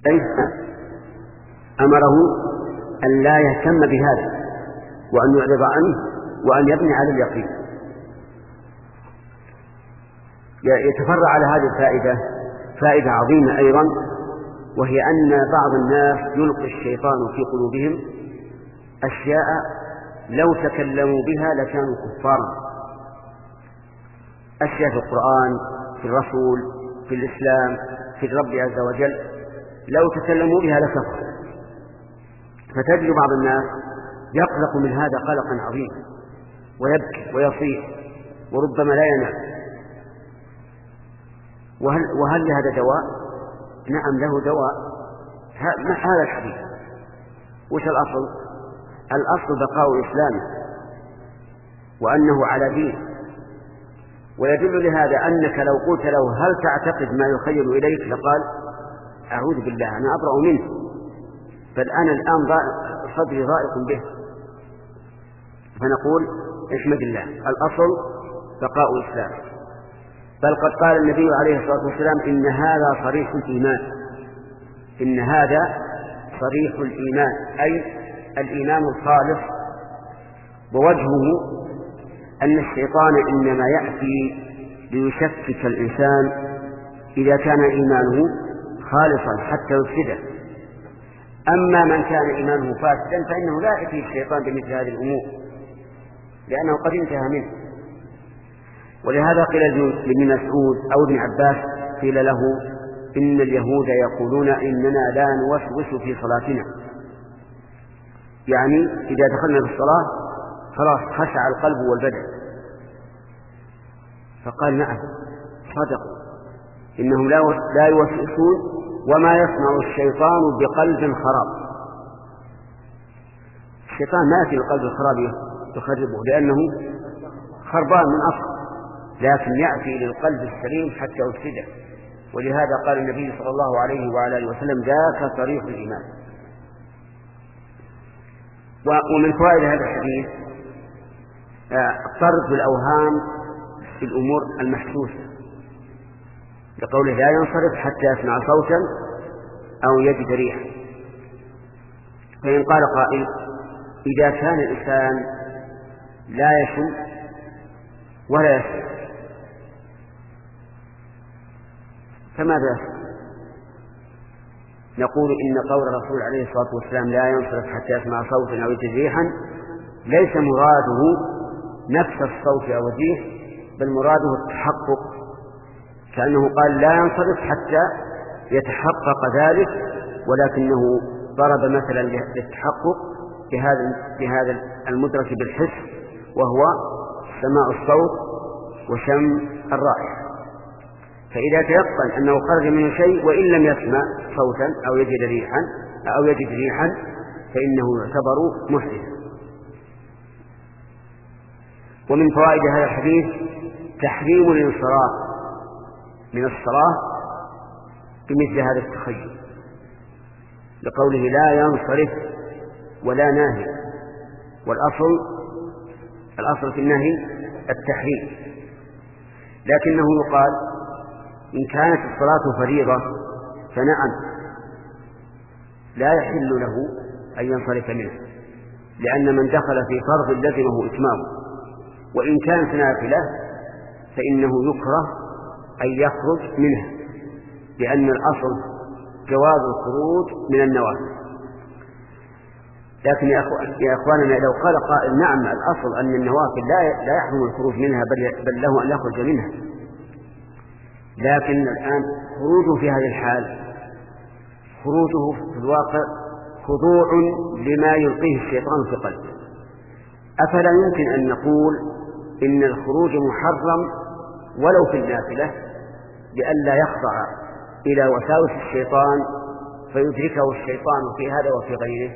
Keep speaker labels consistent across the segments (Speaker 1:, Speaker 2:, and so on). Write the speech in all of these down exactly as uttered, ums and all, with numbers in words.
Speaker 1: أمره أن لا يهتم بهذا وأن يعرض عنه وأن يبني على اليقين. يتفرع على هذه الفائدة فائدة عظيمة أيضا، وهي أن بعض الناس يلقي الشيطان في قلوبهم أشياء لو تكلموا بها لكانوا كفارا، أشياء في القرآن، في الرسول، في الإسلام، في الرب عز وجل، لو تكلموا بها لكفروا. فتجد بعض الناس يقلق من هذا قلقا عظيما ويبكي ويصيح وربما لا ينام. وهل, وهل لهذا دواء؟ نعم له دواء. هذا الحديث وش الأصل؟ الأصل بقاء إسلامه وأنه على دين. ويدل لهذا أنك لو قلت له هل تعتقد ما يخيل إليك لقال أعوذ بالله أنا أبرأ منه، بل أنا الآن صدري ضائق به. فنقول احمد الله، الأصل بقاء إسلام. بل قد قال النبي عليه الصلاة والسلام إن هذا صريح الإيمان، إن هذا صريح الإيمان أي الإيمان الخالص. ووجهه أن الشيطان إنما يأتي ليشكك الإنسان إذا كان إيمانه خالصا حتى يفسده. أما من كان إيمانه فاسدا فإنه لا يأتي الشيطان بمثل هذه الأمور لأنه قد انتهى منه. ولهذا قيل لابن مسعود أو ابن عباس قيل له إن اليهود يقولون إننا لا نوسوس في صلاتنا، يعني إذا دخلنا بالصلاة خلاص خشع القلب والبدن. فقال نعم صدقوا إنهم لا يوسوسون وما يصنع الشيطان بقلب خراب. الشيطان ما يأتي بقلب الخراب يخربه لأنه خربان من أصل، لكن يأتي للقلب السليم حتى يفسده. ولهذا قال النبي صلى الله عليه وعلى آله وسلم ذاك صريح الإيمان. ومن فوائد هذا الحديث طرد الأوهام في الأمور المحسوسة، لقوله لا ينصرف حتى يسمع صوتا أو يجد ريحا. فإن قال قائل إذا كان الإنسان لا يشم ولا يسمع فماذا يفعل؟ نقول إن قول الرسول عليه الصلاة والسلام لا ينصرف حتى يسمع صوتا أو يجد ريحا ليس مراده نفس الصوت أو الريح، بل مراده التحقق، كأنه قال لا ينصرف حتى يتحقق ذلك، ولكنه ضرب مثلا للتحقق بهذا بهذا المدرك بالحس وهو سماع الصوت وشم الرائحة. فإذا تيقن أنه خرج منه شيء وإن لم يسمع صوتا أو يجد ريحا أو يجد ريحا فإنه يعتبر محدثا. ومن فوائد هذا الحديث تحريم الانصراف من الصلاة بمثل هذا التخيل، لقوله لا ينصرف ولا ناهي، والأصل الأصل في النهي التحريم. لكنه يقال إن كانت الصلاة فريضة فنعم لا يحل له أن ينصرف منه، لأن من دخل في فرض لزمه إتمامه. وإن كانت نافلة فإنه يكره أن يخرج منها، لأن الأصل جواز الخروج من النوافل. لكن يا أخواننا لو قال قائل نعم الأصل أن النوافل لا يحرم الخروج منها بل له أن يخرج منها، لكن الآن خروجه في هذه الحال خروجه في الواقع خضوع لما يلقيه الشيطان في قلبه. أفلا يمكن أن نقول إن الخروج محرم ولو في النافلة لئلا يخضع إلى وساوس الشيطان فيدركه الشيطان في هذا وفي غيره؟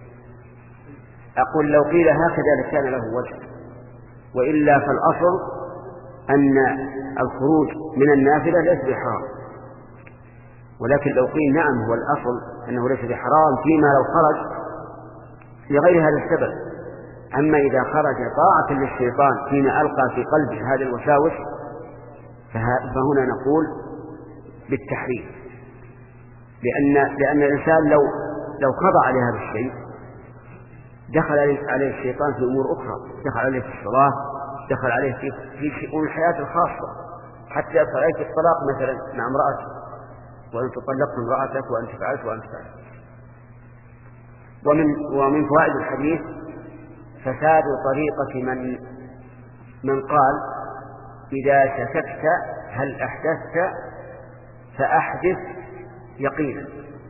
Speaker 1: أقول لو قيل هكذا لكان له وجه، وإلا فالأصل أن الخروج من النافلة ليس بحرام. ولكن لو قيل نعم هو الأصل أنه ليس بحرام فيما لو خرج لغير هذا السبب، أما إذا خرج طاعة للشيطان فيما ألقى في قلبه هذه الوساوس فهنا نقول بالتحريم. لأن لأن الإنسان لو لو خضع لهذا الشيء دخل عليه الشيطان في أمور أخرى، دخل عليه في الصلاة، دخل عليه في في شؤون الحياة الخاصة، حتى يدخل عليه في الطلاق مثلا مع امرأته، وأنت طلقت امرأتك وأنت فعلت وأنت فعلت. ومن ومن فوائد الحديث فساد طريقة من من قال إذا شككت هل أحدثت فأحدث يقينا.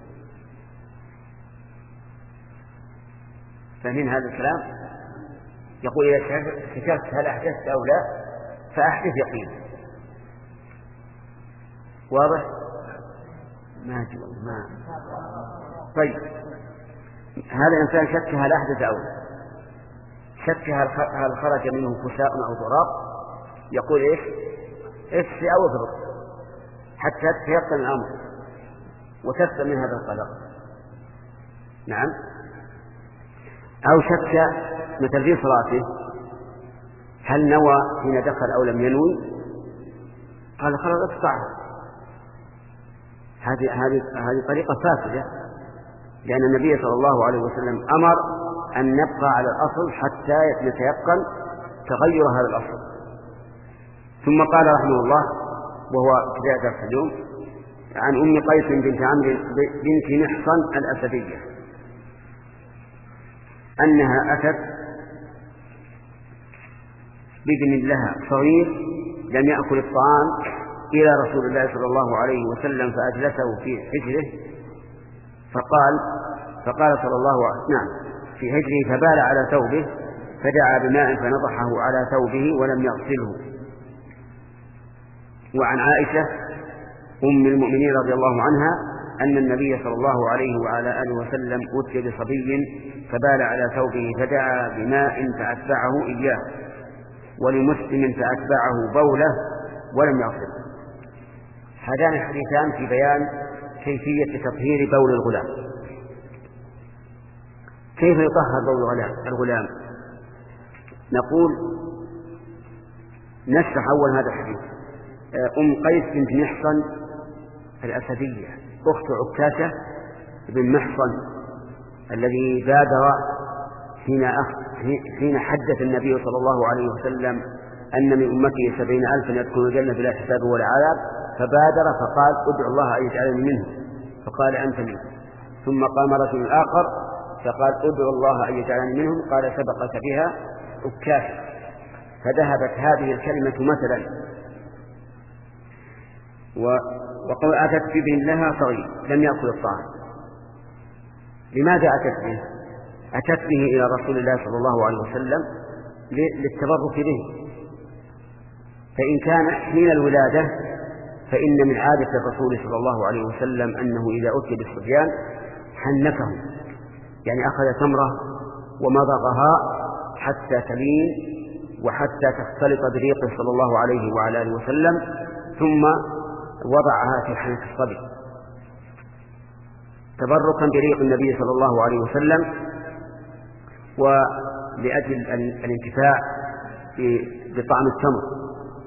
Speaker 1: فمن هذا الكلام يقول إذا شككت هل أحدثت أو لا فأحدث يقينا. واضح؟ ما جوا ما طيب، هذا الإنسان شك هل أحدث أو لا، شك هل خرج منه فساء أو ضراب، يقول إيش إيش أو ضرب حتى يتيقن الأمر وتسلم من هذا القلق. نعم. أو شك مثل في صلاته هل نوى حين دخل أو لم ينوي، قال خلاص اقطعها. هذه هذه هذه طريقة فاسدة، لأن النبي صلى الله عليه وسلم أمر أن نبقى على الأصل حتى يتيقن تغير هذا الأصل. ثم قال رحمه الله وهو بداية درس اليوم عن أم قيس بنت عمرو بنت محصن الأسدية أنها أتت بابن لها صغير لم يأكل الطعام إلى رسول الله صلى الله عليه وسلم فأجلسه في حجره فقال فقال صلى الله عليه وسلم نعم في حجره فبال على ثوبه فدعا بماء فنضحه على ثوبه ولم يغسله. وعن عائشة أم المؤمنين رضي الله عنها أن النبي صلى الله عليه وعلى آله وسلم أتي بصبي فبال على ثوبه فدعا بماء فأتبعه إياه، ولمسلم فأتبعه بوله ولم يغسله. هذان الحديثان في بيان كيفية تطهير بول الغلام. كيف يطهر بول الغلام؟ نقول نشرح أول هذا الحديث. أم قيس بنت محصن الأسدية أخت عكاشة بن محصن الذي بادر حين, حين حدث النبي صلى الله عليه وسلم أن من أمته سبعين ألفا يدخلون الجنة بلا حساب ولا عذاب، فبادر فقال ادعو الله أن يجعلني منه، فقال أنت منه. ثم قام رجل آخر فقال ادعو الله أن يجعلني منهم، قال سبقك بها عكاشة. فذهبت هذه الكلمة مثلا. وقال أتت بابن لها صغير لم يأكل الطعام. لماذا أتت به؟ أتت به إلى رسول الله صلى الله عليه وسلم للتبرك به. فإن كان حين الولادة فإن من عادة الرسول صلى الله عليه وسلم أنه إذا أتي بالصبيان حنكه، يعني أخذ تمرة ومضغها حتى تلين وحتى تختلط بريقه صلى الله عليه وعلى آله وسلم، ثم وضعها في حنك الصبي تبركا بريق النبي صلى الله عليه وسلم ولأجل الانتفاع بطعم التمر.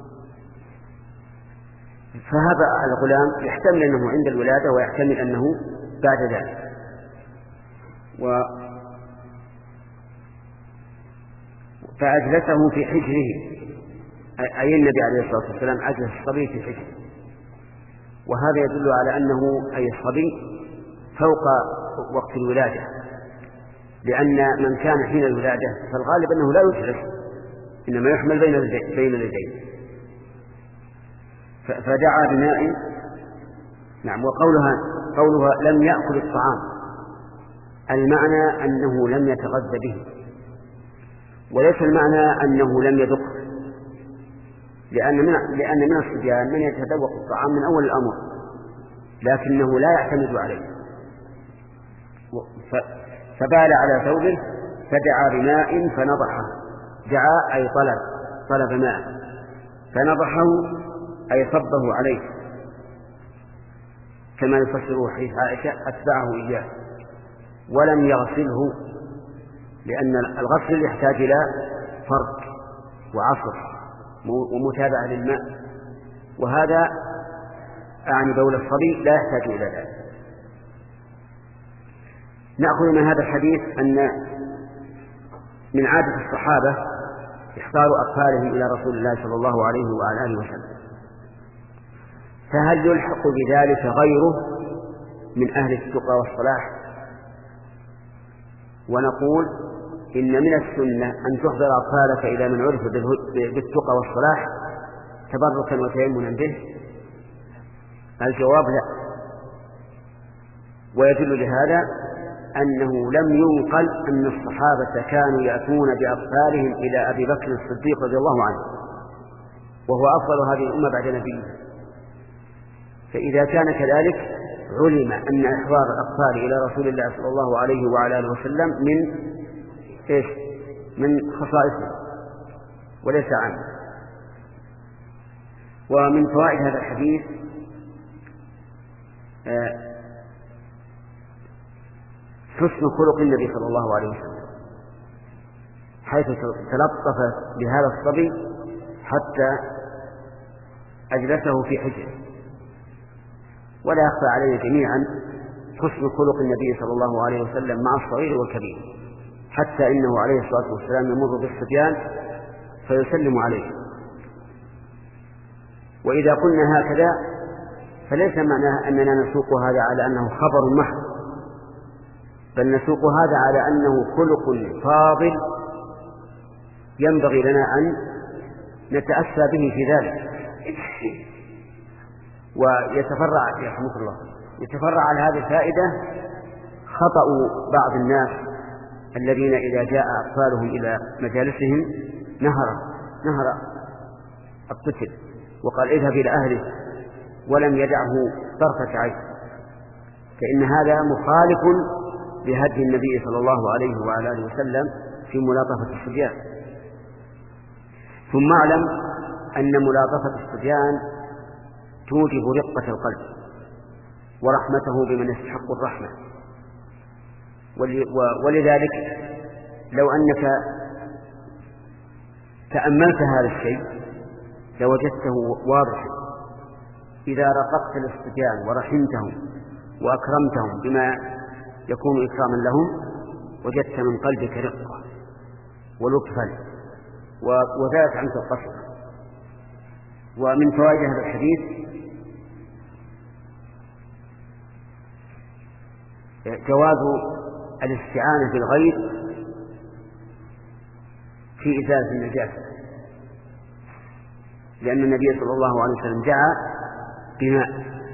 Speaker 1: فهذا الغلام يحتمل أنه عند الولادة ويحتمل أنه بعد ذلك. و فأجلسه في حجره، أي النبي عليه الصلاة والسلام أجلس الصبي في حجره، وهذا يدل على أنه أي الصبي فوق وقت الولادة، لأن من كان حين الولادة فالغالب أنه لا يجلس، إنما يحمل بين بين اليدين. فدعا بماء. نعم. وقولها قولها لم يأكل الطعام المعنى أنه لم يتغذى به، وليس المعنى أنه لم يذق، لأن من لأن من الصبيان من يتذوق الطعام من أول الأمر لكنه لا يعتمد عليه. فبال على ثوبه فدعا بماء فنضحه. دعا أي طلب طلب ماء، فنضحه أي صبه عليه، كما يفسره حديث عائشة أتبعه إياه. ولم يغسله، لأن الغسل يحتاج إلى فرق وعصر ومتابعة للماء، وهذا أعني بول الصبي لا يحتاج إلى ذلك. نأخذ من هذا الحديث أن من عادة الصحابة إحضار أطفالهم إلى رسول الله صلى الله عليه وعلى آله وسلم، فهل يلحق بذلك غيره من أهل التقى والصلاح؟ ونقول إن من السنة أن تحضر أطفالك إلى من عرف بالتقى والصلاح تبركا وتيمنا به. الجواب لا، ويدل لهذا أنه لم ينقل أن الصحابة كانوا يأتون بأطفالهم إلى أبي بكر الصديق رضي الله عنه وهو أفضل هذه الأمة بعد نبيه. فإذا كان كذلك علم أن إحضار الأطفال إلى رسول الله صلى الله عليه وعلى آله وسلم من إيش؟ من خصائصه وليس عنه. ومن فوائد هذا الحديث حسن خلق النبي صلى الله عليه وسلم، حيث تلطف بهذا الصبي حتى أجلسه في حجره. ولا يخفى علينا جميعا حسن خلق النبي صلى الله عليه وسلم مع الصغير والكبير، حتى إنه عليه الصلاة والسلام يمر بالصبيان فيسلم عليه. وإذا قلنا هكذا فليس معناه أننا نسوق هذا على أنه خبر محض، بل نسوق هذا على أنه خلق فاضل ينبغي لنا أن نتأسى به في ذلك. ويتفرع يرحمك الله يتفرع على هذه الفائدة خطأ بعض الناس الذين إذا جاء أطفالهم إلى مجالسهم نهر نهر الطفل وقال اذهب إلى أهله ولم يدعه طرفة عين، فإن هذا مخالف لهدي النبي صلى الله عليه وعلى آله وسلم في ملاطفة الصبيان. ثم اعلم أن ملاطفة الصبيان توجب رقة القلب ورحمته بمن يستحق الرحمة. ولذلك لو أنك تأملت هذا الشيء لوجدته واضحا. إذا رققت للصبيان ورحمتهم وأكرمتهم بما يكون إكراما لهم وجدت من قلبك رقة ولطفا وذلك عنك القصر. ومن فوائد هذا الحديث جواز الاستعانة بالغير في إزالة النجاسة، لأن النبي صلى الله عليه وسلم دعا بماء.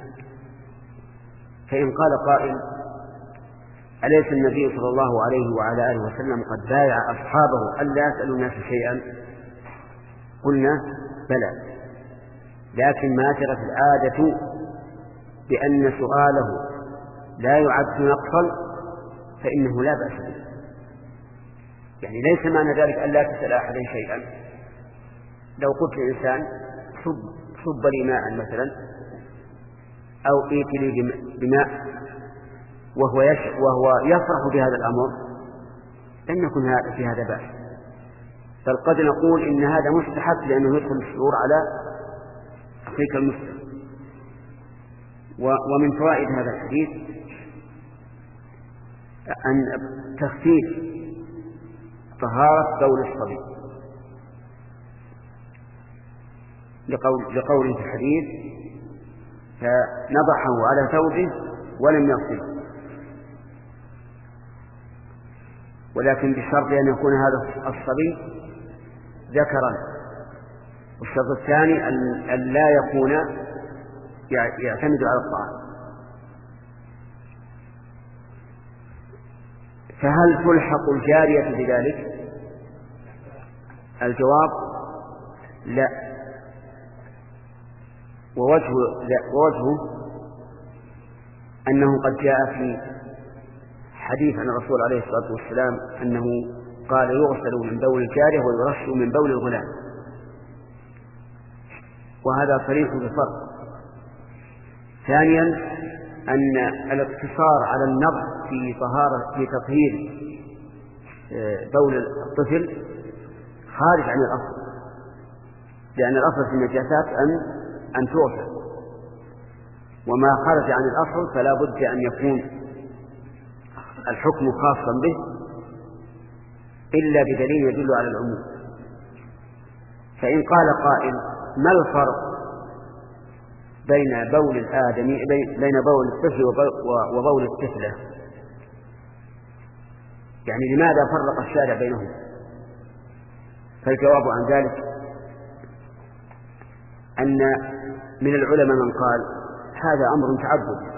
Speaker 1: فإن قال قائل أليس النبي صلى الله عليه وعلى آله وسلم قد بايع أصحابه ألا يسألوا الناس شيئا؟ قلنا بلى، لكن ما جرت العادة بأن سؤاله لا يعد نقصا فإنه لا بأس به. يعني ليس معنى ذلك ألا تسأل أحدا شيئا. لو قلت لإنسان صب, صب لي ماء مثلا أو ائت لي بماء وهو, وهو يفرح بهذا الأمر لن يكون في هذا بأس، بل قد نقول إن هذا مستحب لأنه يدخل الشعور على أخيك المسلم. ومن فوائد هذا الحديث أن تخفيف طهارة بول الصبي لقول لقوله في الحديث فنضحه على ثوبه ولم يغسله، ولكن بشرط أن يكون هذا الصبي ذكرا. والشرط الثاني أن لا يكون يعتمد على الطعام. فهل تلحق الجارية بذلك؟ الجواب لا. ووجه ووجهه أنه قد جاء في حديث عن الرسول عليه الصلاة والسلام أنه قال يغسل من بول الجارية ويرش من بول الغلام، وهذا صريح بفرق. ثانيا أن الاقتصار على النظر في طهارة في تطهير بول الطفل خارج عن الأصل، لأن الأصل في النجاسات أن أن تغسل، وما خرج عن الأصل فلا بد أن يكون الحكم خاصا به إلا بدليل يدل على العموم. فإن قال قائل ما الفرق بين بول الآدمي بين بول الطفل وبول الطفلة؟ يعني لماذا فرق الشارع بينهم؟ فالجواب عن ذلك أن من العلماء من قال هذا أمر تعبد،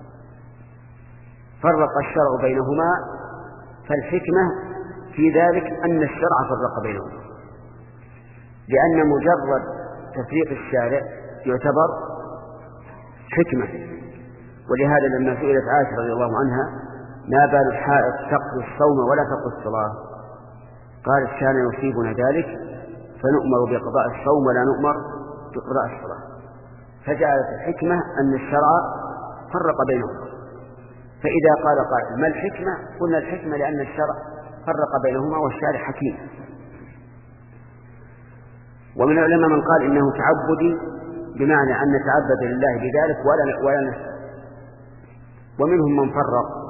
Speaker 1: فرق الشرع بينهما، فالحكمة في ذلك أن الشرع فرق بينهما، لأن مجرد تفريق الشارع يعتبر حكمة. ولهذا لما سئلت عائشة رضي الله عنها ما بال الحائض تقضي الصوم ولا تقضي الصلاة، قالت كان يصيبنا ذلك فنؤمر بقضاء الصوم ولا نؤمر بقضاء الصلاة. فجعلت الحكمة أن الشرع فرق بينهما. فإذا قال قائل ما الحكمة؟ قلنا الحكمة لأن الشرع فرق بينهما والشارع حكيم. ومن العلماء من قال إنه تعبدي بمعنى أن نتعبد لله بذلك ولا ولا نسأل. ومنهم من فرق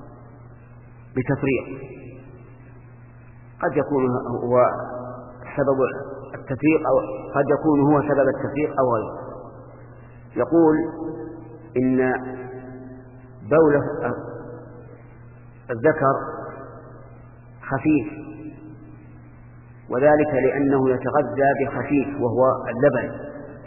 Speaker 1: بتفريق، قد يكون هو سبب التفريق أو قد يكون هو سبب التفريق أو غيره. يقول إن بول الذكر خفيف، وذلك لأنه يتغذى بخفيف وهو اللبن،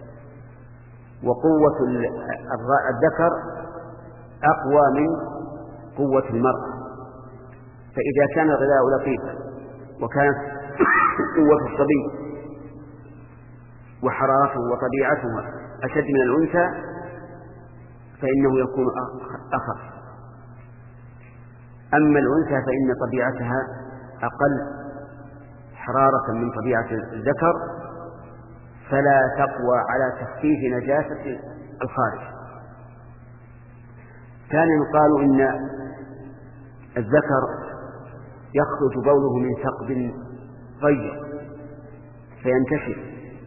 Speaker 1: وقوة الذكر أقوى من قوة المرأة. فإذا كان الغذاء لطيفا وكانت قوة الصبي وحرارته وطبيعته أشد من الأنثى فإنه يكون أخف. أما الأنثى فإن طبيعتها أقل حرارة من طبيعة الذكر، فلا تقوى على تخفيف نجاسة الخارج. ثانيا قالوا إن الذكر يخرج بوله من ثقب ضيق فينتشر،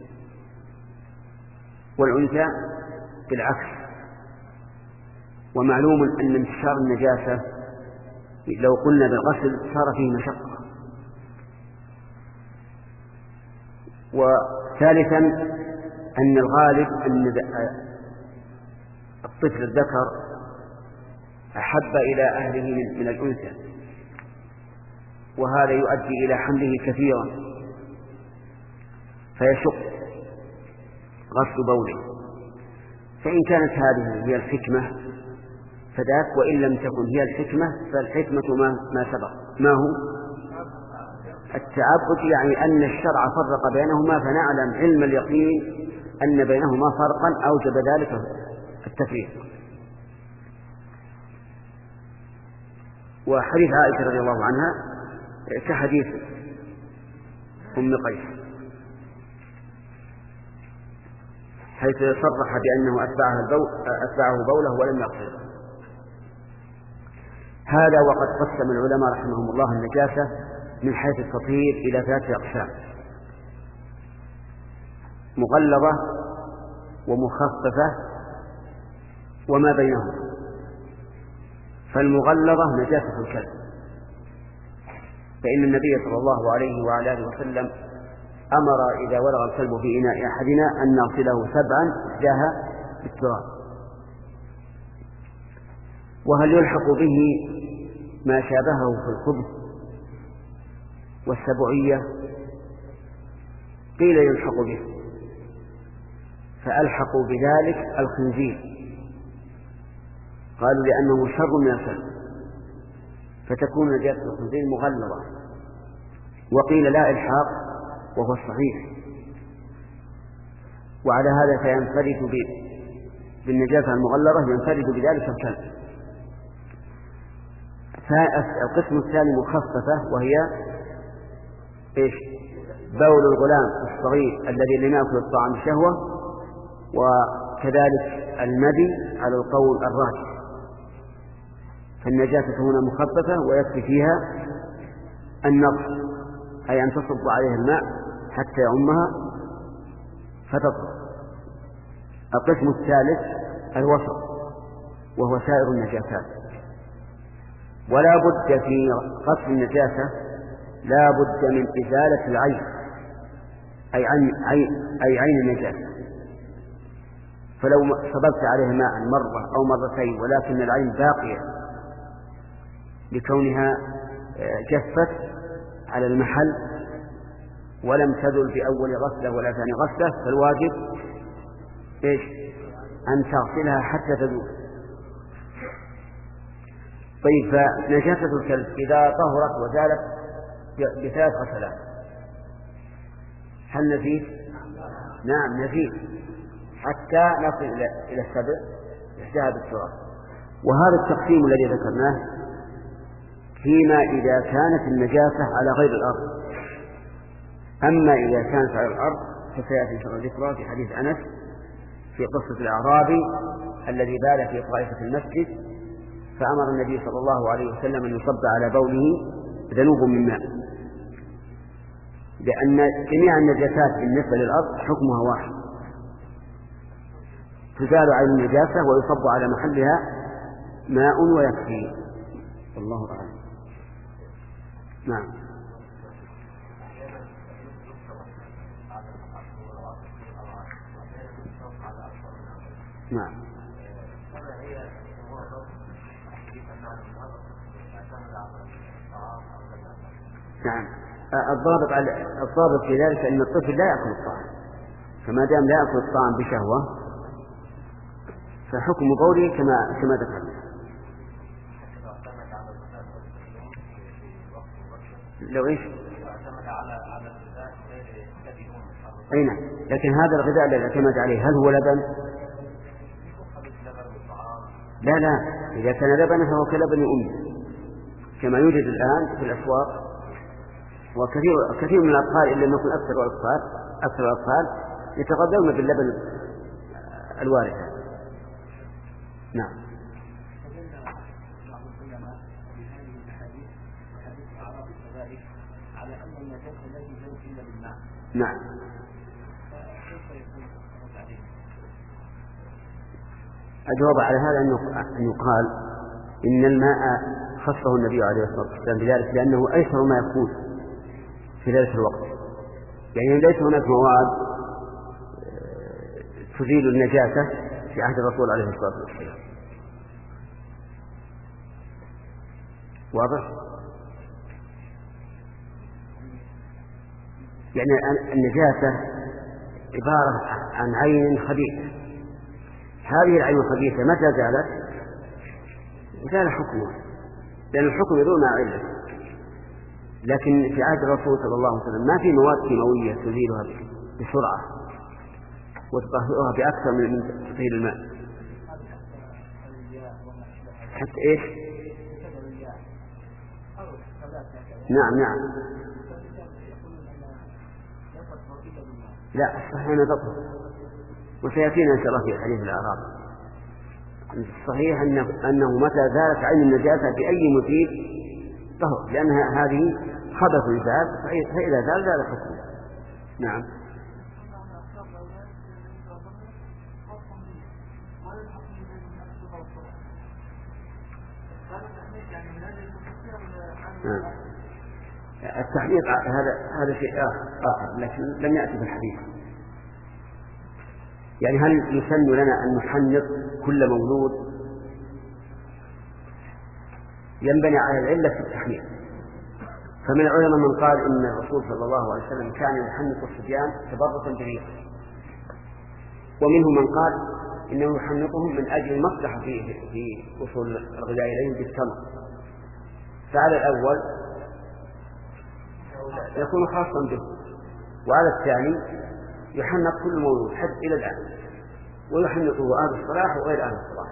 Speaker 1: والأنثى بالعكس. ومعلوم أن انتشار النجاسة لو قلنا بالغسل صار فيه مشقة. وثالثا أن الغالب أن الطفل الذكر أحب إلى أهله من الأنثى، وهذا يؤدي إلى حمله كثيرا فيشق غسل بوله. فإن كانت هذه هي الحكمة فذاك، وإن لم تكن هي الحكمة فالحكمة ما, ما سبق. ما هو التعبد؟ يعني أن الشرع فرق بينهما فنعلم علم اليقين أن بينهما فرقا أوجب ذلك التفريق. وحديث عائشة رضي الله عنها كحديث أم قيس حيث صرح بأنه أتبعه, البول أتبعه بوله ولم يغسله. هذا وقد قسم العلماء رحمهم الله النجاسة من حيث التطهير إلى ثلاثة أقسام: مغلظة ومخففة وما بينهما. فالمغلظة نجاسة الكلب، فإن النبي صلى الله عليه وعلى آله وسلم أمر إذا ولغ الكلب في إناء أحدنا أن نغسله سبعا إحداها بالتراب. وهل يلحق به ما شابهه في الخبث والسبعية؟ قيل يلحق به، فألحقوا بذلك الخنزير، قالوا لأنه شر من الكلب فتكون نجاسة الخنزير مغلظة. وقيل لا إلحاق وهو الصحيح. وعلى هذا فينفرد بالنجاسة المغلظة ينفرد بذلك الكلب. القسم الثاني مخففة، وهي إيش؟ بول الغلام الصغير الذي لم يأكل الطعام شهوة، وكذلك المدي على القول الراجح. فالنجاسة هنا مخففة ويكفي فيها النقص، أي أن تصب عليها الماء حتى يعمها فتطهر. القسم الثالث الوسط، وهو سائر النجاسات. ولا بد في غسل النجاسة لا بد من إزالة العين، أي عين, أي عين النجاسة. فلو صببت عليه ماء مرة أو مرتين ولكن العين باقية لكونها جفت على المحل ولم تزل في أول غسلة ولا ثاني غسلة، فالواجب إيش؟ أن تغسلها حتى تذوب. طيب، فنجاسة الكلب إذا طهرت وزالت بثلاث غسلات هل نزيد؟ نعم نزيد حتى نصل إلى السبع إحداها بالتراب. وهذا التقسيم الذي ذكرناه فيما إذا كانت النجاسة على غير الأرض. أما إذا كانت على الأرض فسيأتي إن شاء الله ذكرى في حديث أنس في قصة الأعرابي الذي بال في طائفة المسجد، فأمر النبي صلى الله عليه وسلم أن يصب على بوله ذنوب من ماء، لأن جميع النجاسات بالنسبة للأرض حكمها واحد، تزال عين النجاسة ويصب على محلها ماء ويكفي. والله أعلم. نعم. نعم. نعم. الضابط على الضابط في ذلك أن الطفل لا يأكل الطعام، فما دام لا يأكل الطعام بشهوة فحكم بوله كما كما ذكرنا. لو إيش؟ أي نعم، لكن هذا الغذاء الذي اعتمد عليه هل هو لبن؟ لا لا، إذا كان لبنا فهو كلبن أمه كما يوجد الآن في الأسواق، وكثير كثير من الأطفال إلا أن يكون أكثر الأطفال أكثر الأطفال يتغذون باللبن الوارد. نعم. نعم. الجواب على هذا أن يقال إن الماء خصه النبي عليه الصلاة والسلام بذلك لأنه أيسر ما يكون في ذلك الوقت، يعني ليس هناك مواد تزيل النجاسة في عهد الرسول عليه الصلاة والسلام. واضح؟ يعني النجاسة عبارة عن عين خبيثة، هذه العين الخبيثة متى زالت؟ زال حكمها، لأن الحكم يدور مع علة. لكن في عهد الرسول صلى الله عليه وسلم ما في مواد كيماوية تزيلها بسرعة وتطهرها بأكثر من تطهير الماء. حتى إيش؟ نعم نعم. لا، الصحيح أنها تطهر، وسيأتينا إن شاء الله في حديث الأعراب. الصحيح أنه, أنه متى زالت عين النجاسة بأي مزيد طهر، لأنها هذه خبث زال، فإذا زال زال حكمه. نعم. نعم. التحقيق هذا هذا شيء آخر لكن لم يأتي في الحديث. يعني هل يسن لنا أن نحنط كل مولود؟ ينبني على العلة في التحنيط. فمن العلماء من قال إن الرسول صلى الله عليه وسلم كان يحنط الصبيان تبركا بريقه، ومنهم من قال إنه يحنطهم من أجل المصلحة في في وصول الغذاء إليهم بالتمر. فعلى الأول يكون خاصا به، وعلى الثاني يحنط كل مولود حتى إلى الآن، ويحنطه أهل الصلاح وغير أهل الصلاح.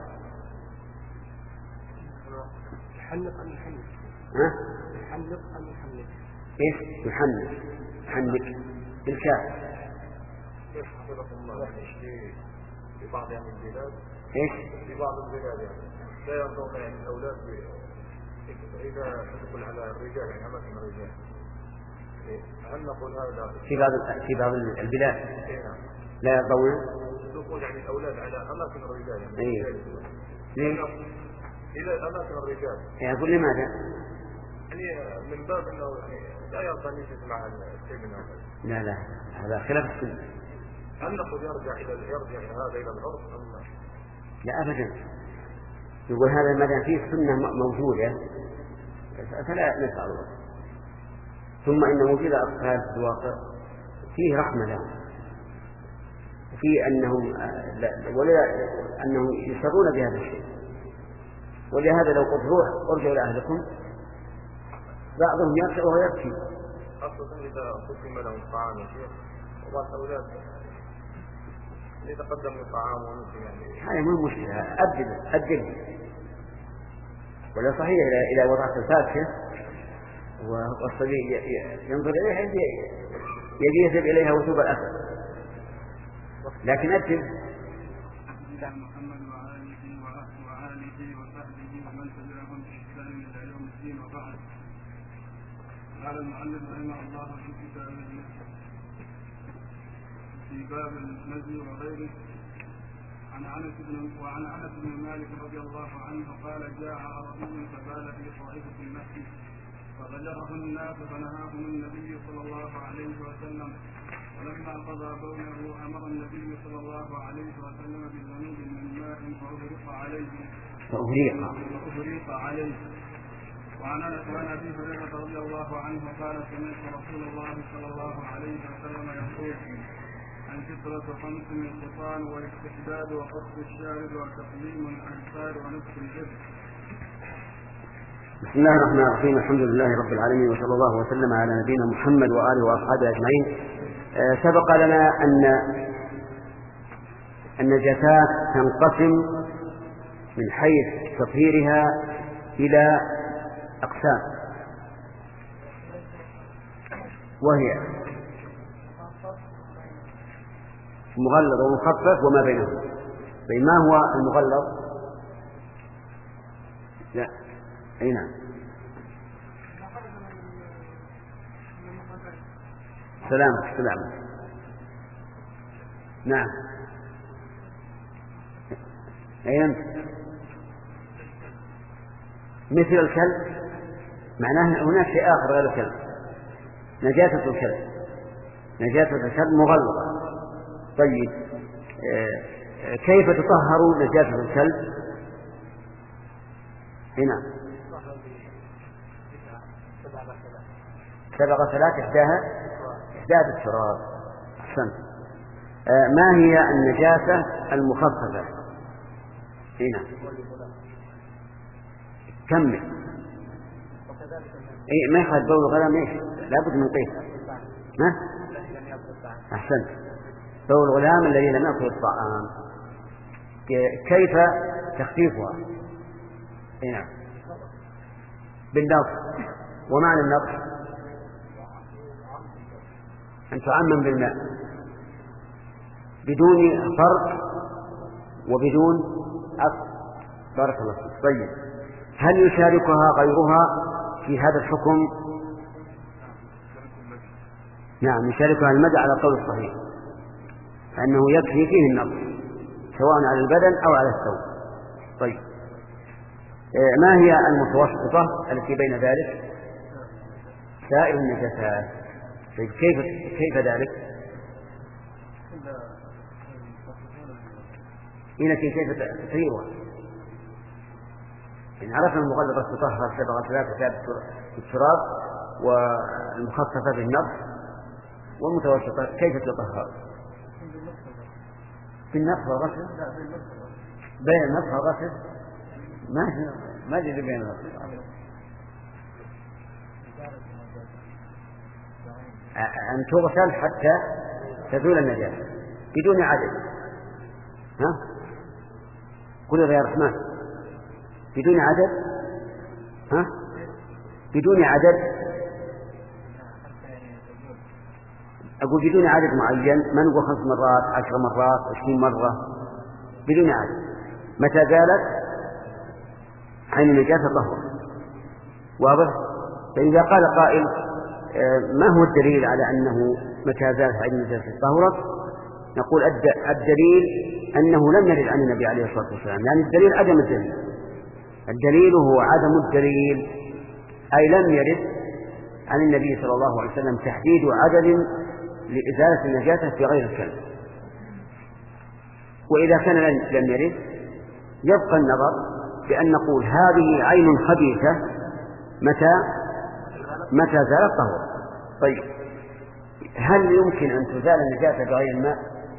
Speaker 2: يحنط أم يحنط؟
Speaker 1: ها؟
Speaker 2: يحنط أم يحنط؟
Speaker 1: إيش؟ يحنط يحنط بالكاف.
Speaker 2: إيش حفظكم الله في بعض يعني البلاد؟
Speaker 1: إيش؟
Speaker 2: في بعض البلاد يعني لا يرضون يعني الأولاد إذا تدخل على الرجال يعني أماكن الرجال. هل نقول هذا
Speaker 1: في بعض في بعض البلاد لا يرضون
Speaker 2: دخول يعني الأولاد على أماكن الرجال يعني؟
Speaker 1: إيه. ليش؟
Speaker 2: إلى أماكن الرجال.
Speaker 1: يقول لماذا؟
Speaker 2: يعني من باب أنه لا يرضى أن يجلس مع الشيء من هذا.
Speaker 1: لا لا هذا خلاف السنة.
Speaker 2: هل نقول يرجع إلى يرجع إلى هذا إلى العرف أم لا؟
Speaker 1: لا أبدا. يقول هذا ما دام فيه سنة موجودة فلا نفعله. ثم إن وجود الأطفال في الواقع فيه رحمة لهم، وفيه أنهم ولا أنهم يسرون بهذا الشيء. ولهذا لو قلت روح ارجعوا إلى أهلكم بعضهم يرجع وهو يبكي.
Speaker 2: خاصة إذا قسم لهم طعام وشيء وبعض الأولاد يتقدم الطعام ونسي يعني.
Speaker 1: هذا مو مشكلة، أبدل أبدل. ولا صحيح إذا وضعت الفاكهة والصبي ينظر إليها يجي يذهب إليها وثوب الأسد، لكن أبدل.
Speaker 3: محمد وآله وآله وصحبه ومن تبعهم بإحسان إلى يوم الدين وبعد. قال المؤلف رحمه الله في كتابه في باب المزي وغيره عن انس بن وعن انس بن مالك رضي الله عنه قال جاء عربي فبال في طائفه المسجد فضجره الناس فنهاهم النبي صلى الله عليه وسلم، ولما قضى بوله امر النبي صلى الله عليه وسلم بذنوب من ماء فاغرق عليه فاغرق عليه. وعن ابي هريره رضي الله عنه قال سمعت رسول الله صلى الله عليه وسلم يقول الفطرة خمس من القطان والاستحداد وقص الشارب وتقليم الأنفار ونصف الجبل.
Speaker 1: بسم الله الرحمن الرحيم. الحمد لله رب العالمين وصلى الله وسلم على نبينا محمد وآله وأصحابه أجمعين. أه سبق لنا أن النجاسات تنقسم من حيث تطهيرها إلى أقسام، وهي مغلظ ومخفف وما بينهم. طيب ما هو المغلظ؟ لا أي نعم سلامة سلامة نعم أي أنت مثل الكلب، معناه هناك شيء آخر غير الكلب. نجاسة الكلب نجاسة الكلب مغلظة. طيب آه كيف تطهر نجاسة الكلب؟ هنا سبق ثلاث إحداها إحداها بالتراب. أحسنت. آه ما هي النجاسة المخففة؟ هنا كمل. إيه ما يخرج بول الغلام إيش؟ لابد من قيد. ها؟ أحسنت. بول الغلام الذي لم يأكل الطعام كيف تخفيفها؟ هنا بالنقص. ومعنى النقص أن تعمم بالماء بدون فرق وبدون أصل. بارك الله فيك. طيب هل يشاركها غيرها في هذا الحكم؟ نعم يشاركها المدى على القول الصحيح، فأنه يكفي فيه النقص سواء على البدن أو على الثوب. طيب ما هي المتوسطة التي بين ذلك؟ سائر النجاسات. طيب كيف كيف ذلك؟ هنا كيف تطهيرها؟ إن عرفنا المغلظة تطهر سبع ثلاثة بالتراب والمخففة بالنقص والمتوسطة كيف تطهر؟ بالنقص والغسل. بين النقص والغسل ما ما جد بين النقص. أن تغسل حتى تزول النجاسة بدون عدد. ها؟ قل يا رحمن بدون عدد. ها؟ بدون عدد. أقول بدون عدد معين، ما نقول خمس مرات عشر مرات عشرين مرة، بدون عدد. متى زالت عين النجاسة طهر. واضح؟ فإذا قال قائل ما هو الدليل على أنه متى زالت عين النجاسة طهرت؟ نقول الدليل أنه لم يرد عن النبي عليه الصلاة والسلام، يعني الدليل عدم الدليل. الدليل هو عدم الدليل، أي لم يرد عن النبي صلى الله عليه وسلم تحديد عدد لإزالة النجاسة في غير الكلب. وإذا كان لم يرد يبقى النظر بأن نقول هذه عين خبيثة متى متى زال الطهور. طيب هل يمكن أن تزال النجاسة بغير الماء؟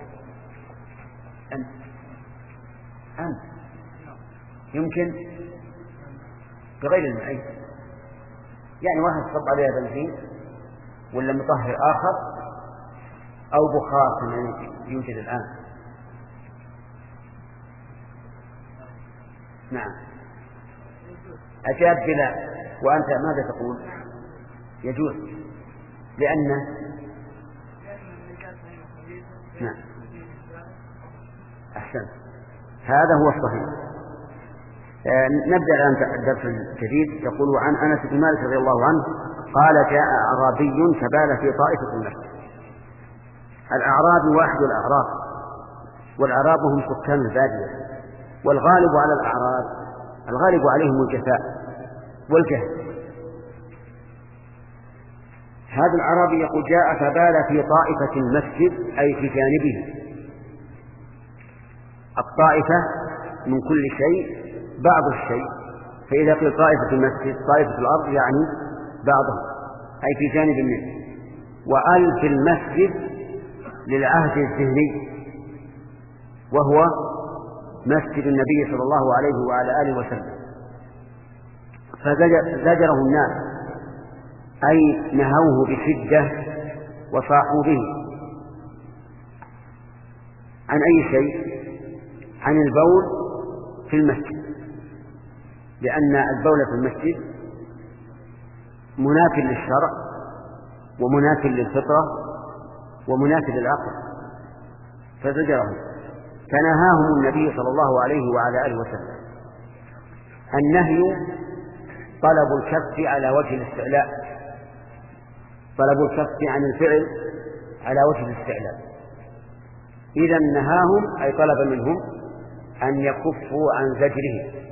Speaker 1: أنت أنت يمكن بغير الماء، يعني واحد صب عليها بنزين ولا مطهر آخر أو بخار كما يوجد الآن. نعم أجاب بلا. وأنت ماذا تقول؟ يجوز لأن نعم أحسن، هذا هو الصحيح. آه نبدأ الآن الدرس الجديد. يقول عن أنس بن مالك رضي الله عنه قال جاء أعرابي فبال في طائفة المسجد. الأعراب واحد الأعراب، والأعراب هم سكان البادية، والغالب على الأعراب الغالب عليهم الجفاء والجهل. هذا الأعرابي يقول جاء فبال في طائفة المسجد أي في جانبه. الطائفة من كل شيء بعض الشيء، فإذا قيل طائفة المسجد طائفة الأرض يعني بعضها أي في جانب منه. وآل في المسجد للعهد الذهني وهو مسجد النبي صلى الله عليه وعلى آله وسلم. فزجره الناس أي نهوه بشدة وصاحوا به. عن أي شيء؟ عن البول في المسجد، لأن البول في المسجد مناف للشرع ومناف للفطرة ومناف للعقل، فزجرهم. فنهاهم النبي صلى الله عليه وعلى آله وسلم. النهي طلب الكف على وجه الاستعلاء، طلب الكف عن الفعل على وجه الاستعلاء. إذا نهاهم أي طلب منهم أن يكفوا عن زجره.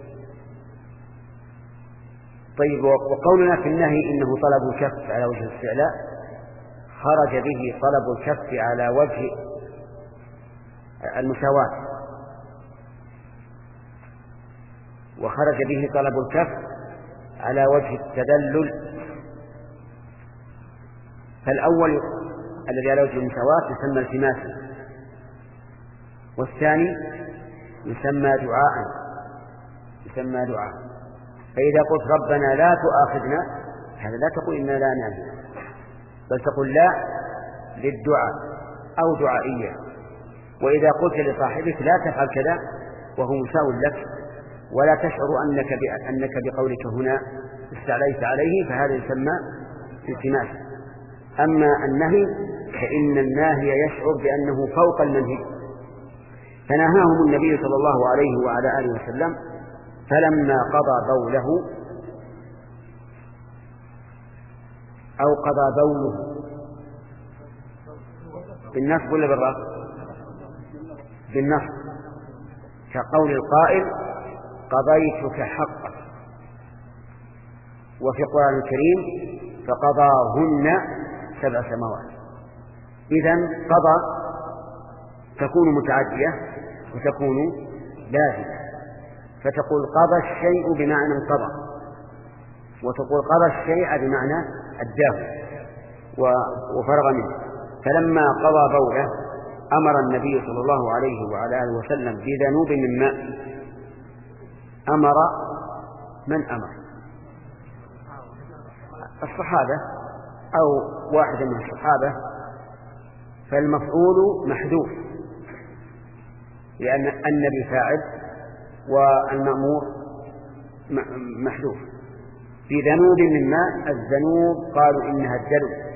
Speaker 1: طيب وقولنا في النهي إنه طلب الكف على وجه الاستعلاء خرج به طلب الكف على وجه المساواة، وخرج به طلب الكف على وجه التدلل. فالأول الذي على وجه المساواة يسمى التماسا، والثاني يسمى دعاء يسمى دعاء. فإذا قلت ربنا لا تؤاخذنا، هذا لا تقول إنا لا نهي، بل تقول لا للدعاء أو دعائية. وإذا قلت لصاحبك لا تفعل كذا وهو مساو لك ولا تشعر أنك أنك بقولك هنا استعليت عليه، فهذا يسمى التماس. أما النهي فإن الناهي يشعر بأنه فوق المنهي. فنهاهم النبي صلى الله عليه وعلى آله وسلم. فلما قضى بوله أو قضى بوله بالنصب ولا بالرفع؟ بالنصب، كقول القائل قضيتك حقك. وفي القرآن الكريم فقضاهن سبع سماوات. إذن قضى تكون متعدية وتكون لازمة، فتقول قضى الشيء بمعنى انقضى، وتقول قضى الشيء بمعنى أداه وفرغ منه. فلما قضى بوله أمر النبي صلى الله عليه وعلى آله وسلم بذنوب من ماء. أمر من أمر؟ الصحابة أو واحد من الصحابة، فالمفعول محذوف لأن النبي فاعل والمأمور محذوف. في ذنوب من ماء، الذنوب قالوا إنها الدلو،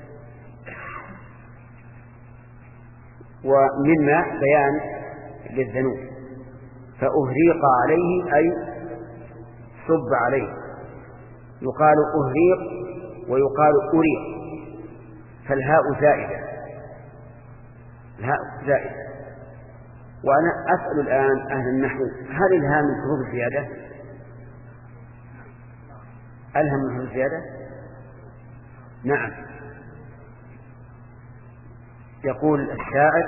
Speaker 1: ومن ماء بيان للذنوب. فأهريق عليه أي صب عليه، يقال أهريق ويقال أريق، فالهاء زائدة، الهاء زائدة. وأنا أسأل الآن أهل النحو هل الهاء من حروف الزيادة؟ ألهم من حروف الزيادة؟ نعم. يقول الشاعر: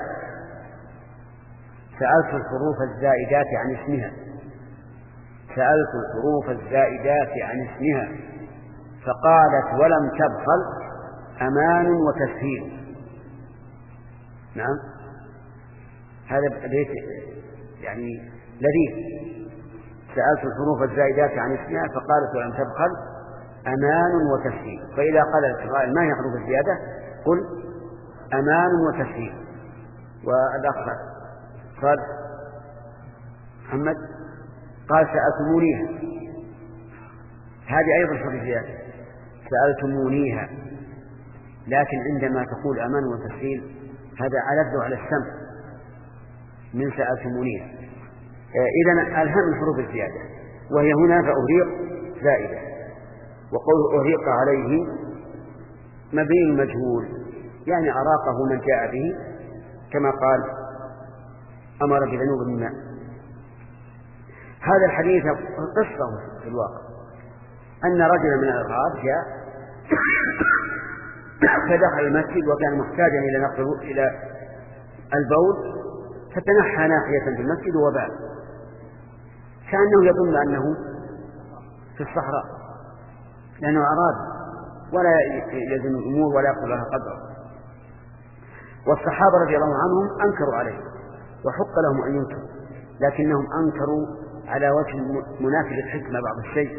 Speaker 1: سألت الحروف الزائدات عن اسمها سألت الحروف الزائدات عن اسمها فقالت ولم تبخل أمان وتسهيل. نعم، هذا بيت يعني لذيذ. سألت الحروف الزائدات عن اسمها فقالت ولم تبخل أمان وتسهيل. فإذا قال القائل: ما هي حروف الزيادة؟ قل: أمان وتسهيل. والأخ قال محمد قال: سألتمونيها، هذه أيضا حروف زيادة، سألتمونيها. لكن عندما تقول أمان وتسهيل هذا ألذ على السمع من سألتمونيها. إذن ألهم من حروف الزيادة، وهي هنا فأهريق زائدة. وقول أهريق عليه مبني مجهول، يعني أراقه من جاء به، كما قال: أمر بذنوب من ماء. هذا الحديث قصة في الواقع، أن رجلا من الأعراب جاء فدخل المسجد وكان محتاجا إلى نقل إلى البول، فتنحى ناحية في المسجد وبال، كأنه يظن أنه في الصحراء، لأنه أعرابي ولا يلزم الأمور ولا يقول لها قدر. والصحابة رضي الله عنهم أنكروا عليه وحق لهم أن ينكروا، لكنهم أنكروا على وجه منافي للحكمة بعض الشيء.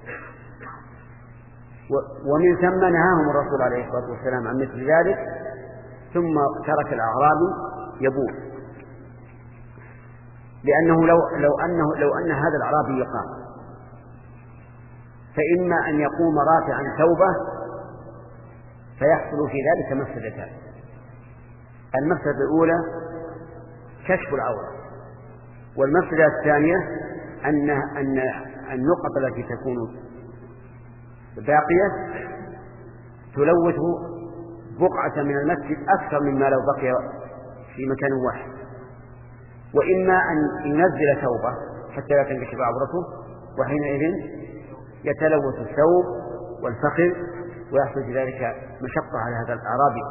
Speaker 1: ومن ثم نهاهم الرسول عليه الصلاة والسلام عن مثل ذلك، ثم ترك الأعرابي يبول، لأنه لو, لو, أنه لو أن هذا الأعرابي يقام فإما أن يقوم رافعا ثوبه فيحصل في ذلك مفسدتان. المفسدة الأولى كشف العورة، والمفسدة الثانية أن أن النقط التي تكون باقية تلوث بقعة من المسجد أكثر مما لو بقي في مكان واحد. وإما أن ينزل ثوبه حتى لا تنكشف عورته، وحينئذ يتلوث الثوب والفخذ ويحصل في ذلك مشقة على هذا الأعرابي.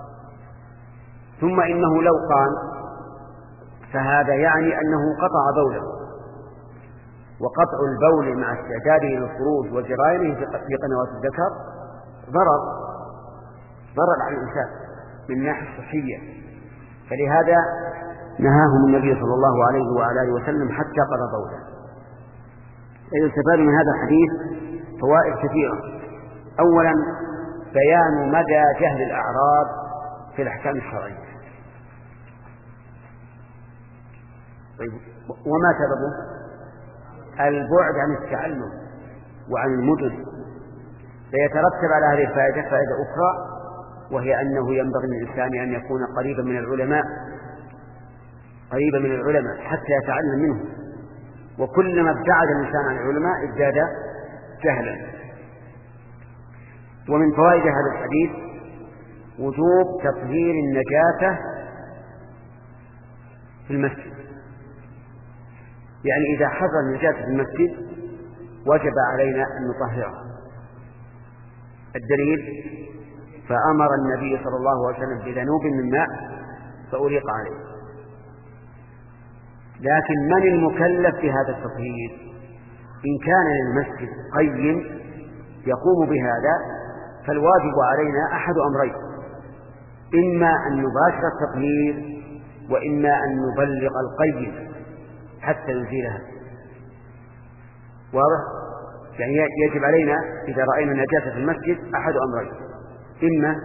Speaker 1: ثم إنه لو قام فهذا يعني أنه قطع بوله، وقطع البول مع استعداده للخروج وجرائمه في قنوات الذكر ضرر ضرر على الإنسان من الناحية الصحية، فلهذا نهاهم النبي صلى الله عليه وعلى آله وسلم حتى قضى بوله. إذا استفاد من هذا الحديث فوائد كثيرة. أولا بيان مدى جهل الأعراب في الأحكام الشرعية. طيب، وما سببه؟ البعد عن التعلم وعن المدن. فيترتب على هذه الفائدة فائدة أخرى، وهي أنه ينبغي للإنسان أن يكون قريبا من العلماء قريبا من العلماء حتى يتعلم منهم، وكلما ابتعد الإنسان عن العلماء ازداد جهلا. ومن فوائد هذا الحديث وجوب تطهير النجاسة في المسجد، يعني إذا حصل النجاسة في المسجد وجب علينا أن نطهرها. الدليل: فأمر النبي صلى الله عليه وسلم بذنوب من ماء فأريق عليه. لكن من المكلف بهذا التطهير؟ إن كان للمسجد قيم يقوم بهذا فالواجب علينا أحد أمرين: إما أن نباشر التطهير، وإما أن نبلغ القيم حتى يزيلها. واضح؟ يعني يجب علينا إذا رأينا النجاسة في المسجد أحد أمرين: إما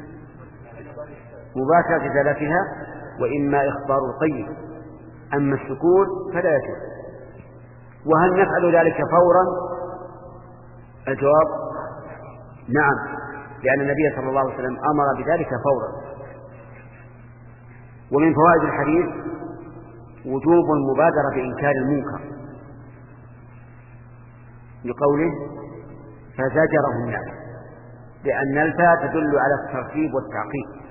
Speaker 1: مباشرة إزالتها، وإما إخبار القيم. أما السكوت فلا يجوز. وهل نفعل ذلك فورا؟ الجواب: نعم، لأن النبي صلى الله عليه وسلم أمر بذلك فورا. ومن فوائد الحديث وجوب المبادرة بإنكار المنكر، لقوله: فزجره الناس، لأن الفاء تدل على الترتيب والتعقيب.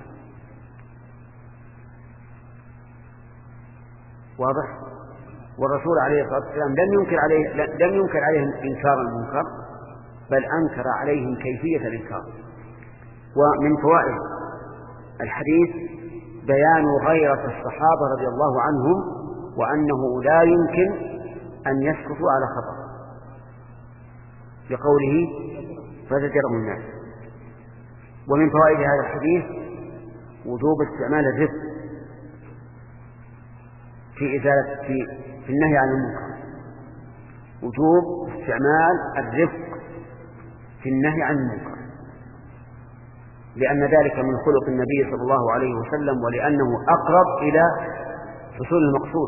Speaker 1: واضح؟ والرسول عليه الصلاة والسلام لم ينكر عليه لم ينكر عليهم إنكار المنكر، بل أنكر عليهم كيفية الإنكار. ومن فوائد الحديث بيان غيرة الصحابة رضي الله عنهم، وأنه لا يمكن أن يسكتوا على خطأ، لقوله فزجرهم الناس. ومن فوائد هذا الحديث وجوب استعمال الرفق في إزالة في, في النهي عن المنكر، وجوب استعمال الرفق في النهي عن المنكر، لأن ذلك من خلق النبي صلى الله عليه وسلم، ولأنه أقرب إلى حصول المقصود.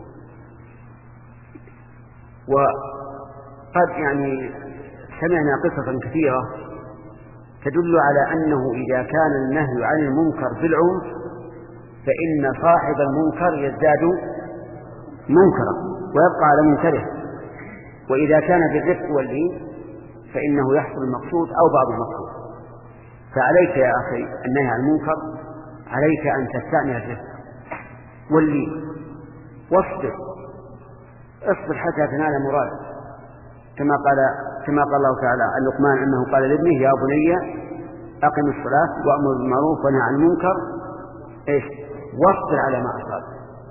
Speaker 1: وقد يعني سمعنا قصصا كثيرة تدل على أنه إذا كان النهي عن المنكر بالعنف فإن صاحب المنكر يزداد منكرا ويبقى على منكره، وإذا كان بالرفق واللين فإنه يحصل المقصود أو بعض المقصود. فعليك يا أخي النهي عن المنكر، عليك أن تستعمل الرفق واللين، واصبر اصبر حتى تنال مراد، كما قال كما قال الله تعالى عن لقمان أنه قال لابنه يا بني أقم الصلاة وأمر بالمعروف ونهى عن المنكر إيش واصبر على ما أصاب.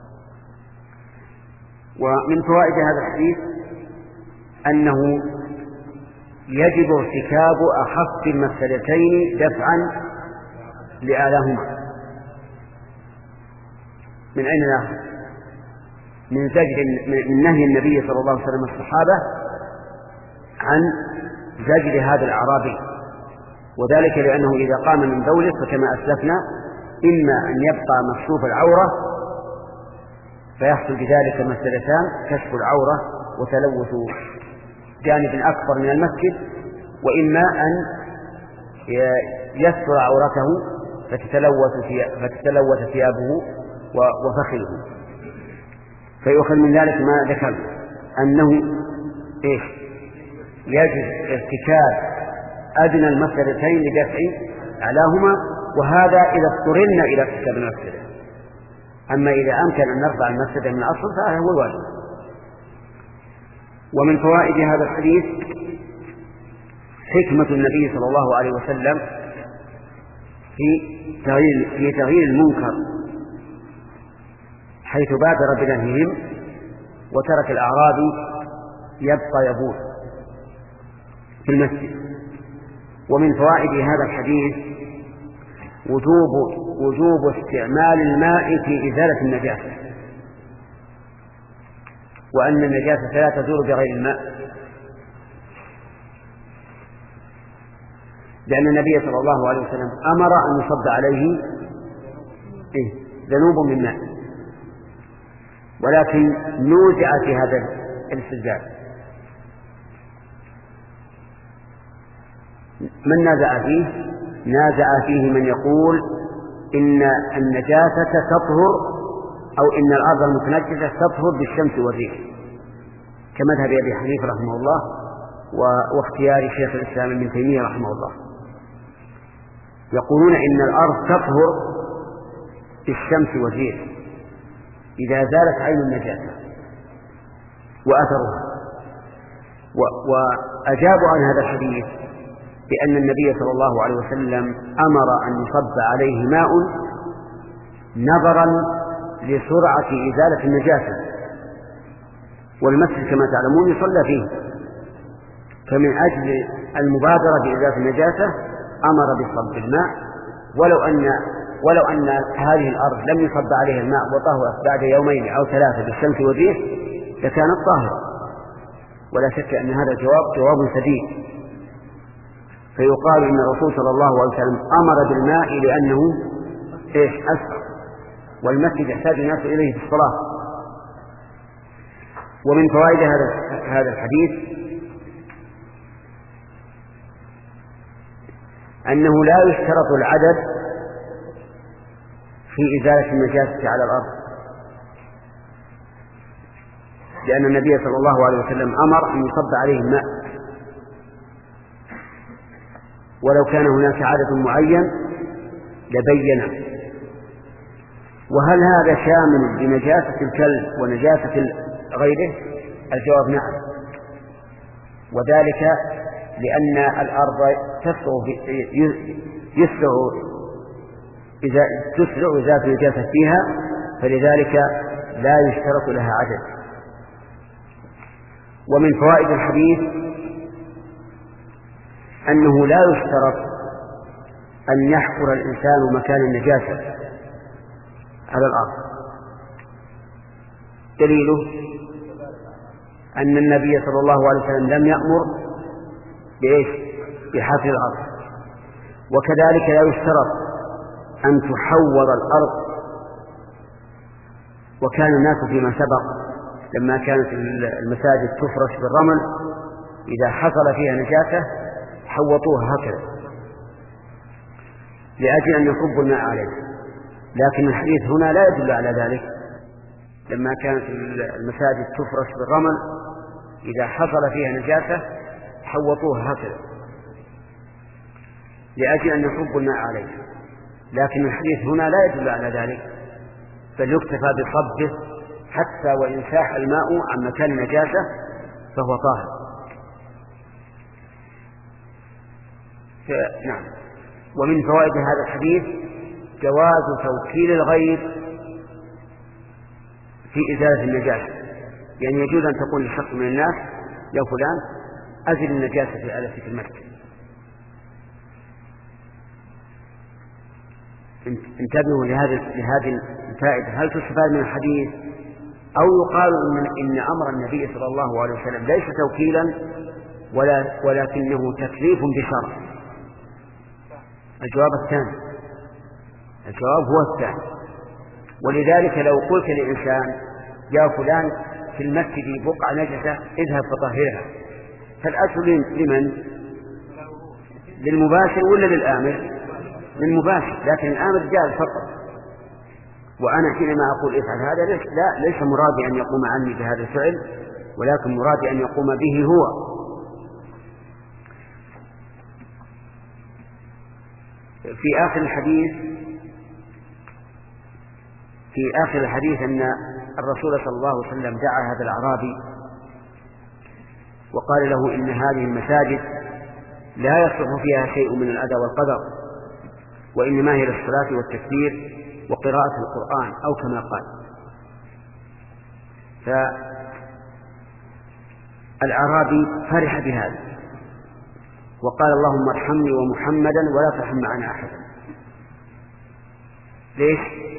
Speaker 1: ومن فوائد هذا الحديث أنه يجب ارتكاب أخف المفسدتين دفعا لآلاهما. من أين نأخذ؟ من زجر من نهي النبي صلى الله عليه وسلم الصحابة عن زجر هذا الأعرابي، وذلك لأنه إذا قام من بوله فكما أسلفنا إما أن يبقى مكشوف العورة فيحصل بذلك مفسدتان: كشف العورة وتلوث جانب أكبر من المسجد، وإما أن يستر عورته فتتلوث فتتلوث ثيابه وفخذه. فيؤخذ من ذلك ما ذكر أنه إيش يجب ارتكاب أدنى المفسدتين لدفع أعلاهما، وهذا إذا اضطررنا إلى ارتكاب المفسدة. أما إذا أمكن أن نرفع المفسدة من الأصل فهذا هو الواجب. ومن فوائد هذا الحديث حكمة النبي صلى الله عليه وسلم في تغيير في تغيير المنكر، حيث بادر بنهيهم وترك الأعرابي يبقى يبول في المسجد. ومن فوائد هذا الحديث وجوب وجوب استعمال الماء في إزالة النجاسة، وأن النجاسة لا تزول بغير الماء، لأن النبي صلى الله عليه وسلم أمر أن يصب عليه إيه؟ ذنوب من ماء، ولكن نوزع في هذا الاستزال. من نازع فيه؟ نازع فيه من يقول إن النجاسة تطهر أو إن الأرض المتنجسة تطهر بالشمس والريح، كمذهب أبي حنيفة رحمه الله واختيار شيخ الإسلام ابن تيمية رحمه الله. يقولون إن الأرض تطهر بالشمس والريح إذا زالت عين النجاسة وأثرها. وأجابوا عن هذا الحديث بأن النبي صلى الله عليه وسلم أمر أن يصب عليه ماء نظرا لسرعة إزالة النجاسة، والمسجد كما تعلمون يصلى فيه، فمن أجل المبادرة بإزالة النجاسة أمر بصب الماء، ولو أن ولو أن هذه الأرض لم يصب عليها الماء وطهرت بعد يومين أو ثلاثة بالشمس والريح لكانت طاهرة. ولا شك أن هذا الجواب جواب سديد. فيقال إن الرسول صلى الله عليه وسلم أمر بالماء لأنه إيش أسرع، والمسجد يحتاج الناس إليه في الصلاة. ومن فوائد هذا هذا الحديث أنه لا يشترط العدد في إزالة النجاسة على الأرض، لأن النبي صلى الله عليه وسلم أمر أن يصب عليه الماء، ولو كان هناك عدد معين لبين. وهل هذا شامل بنجاسة الكلب ونجاسة غيره؟ الجواب نعم، وذلك لأن الأرض يسرع إذا تسرع إزالة النجاسة فيها، فلذلك لا يشترط لها عدد. ومن فوائد الحديث أنه لا يشترط أن يحفر الإنسان مكان النجاسة على الأرض. دليله أن النبي صلى الله عليه وسلم لم يأمر بإيش؟ بحفر الأرض. وكذلك لا يشترط أن تحوض الأرض. وكان الناس فيما سبق لما كانت المساجد تفرش بالرمل إذا حصل فيها نجاسة حوطوها هكذا لأجل أن يصبوا الماء عليه. لكن الحديث هنا لا يدل على ذلك. لما كانت المساجد تفرش بالرمل إذا حصل فيها نجاسة حوطوها هكذا لأجل أن يصبوا الماء عليه. لكن الحديث هنا لا يدل على ذلك، بل يكتفى بصبه حتى وإن ساح الماء عن مكان النجاسة فهو طاهر. نعم. ومن فوائد هذا الحديث جواز توكيل الغير في إزالة النجاسة. يعني يجوز أن تقول لشخص من الناس: يا فلان أزل النجاسة في آلتك المسجد. انتبهوا لهذه لهذه الفائدة. هل تستفاد من الحديث أو يقال إن أمر النبي صلى الله عليه وسلم ليس توكيلا ولا ولكنه تكليف بشرع؟ الجواب الثاني. الجواب هو الثاني. ولذلك لو قلت لإنسان: يا فلان في المسجد بقعة نجسة اذهب فطهرها، فالأصل لمن؟ للمباشر ولا للآمر؟ للمباشر. لكن الآمر جاء فقط. وأنا حينما أقول افعل هذا ليس, لا ليس مرادي أن يقوم عني بهذا الفعل، ولكن مرادي أن يقوم به هو. في آخر الحديث في آخر الحديث أن الرسول صلى الله عليه وسلم دعا هذا الأعرابي وقال له: إن هذه المساجد لا يصلح فيها شيء من الأذى والقدر، وإنما هي للصلاة والتكبير وقراءة القرآن، أو كما قال. فالأعرابي فرح بهذا وقال: اللهم ارحمني ومحمدا ولا ترحم معنا أحدا. ليش؟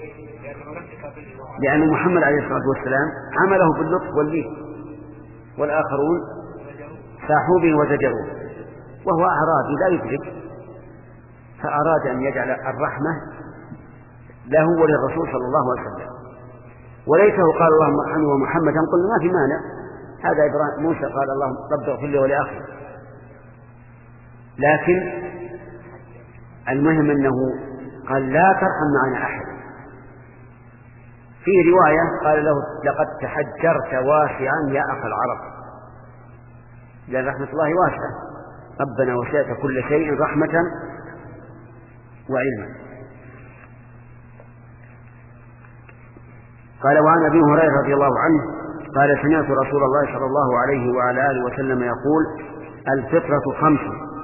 Speaker 1: لأن محمد عليه الصلاة والسلام عمله باللطف واللين، والآخرون ساحوا به وزجروه، وهو أعرابي لا يدرك، فأراد أن يجعل الرحمة له وللرسول صلى الله عليه وسلم. وليته قال: اللهم ارحمني ومحمدا، قلنا ما في مانع. هذا إبراهيم موسى قال: اللهم رب اغفر لي ولأخي. لكن المهم أنه قال: لا ترحم معنا أحد. في رواية قال له: لقد تحجرت واسعا يا أخ العرب، لأن رحمة الله واسعة. ربنا وسعت كل شيء رحمة وعلما. قال: وعن أبي هريرة رضي الله عنه قال: سمعت رسول الله صلى الله عليه وعلى آله وسلم يقول: الفطرة خمس: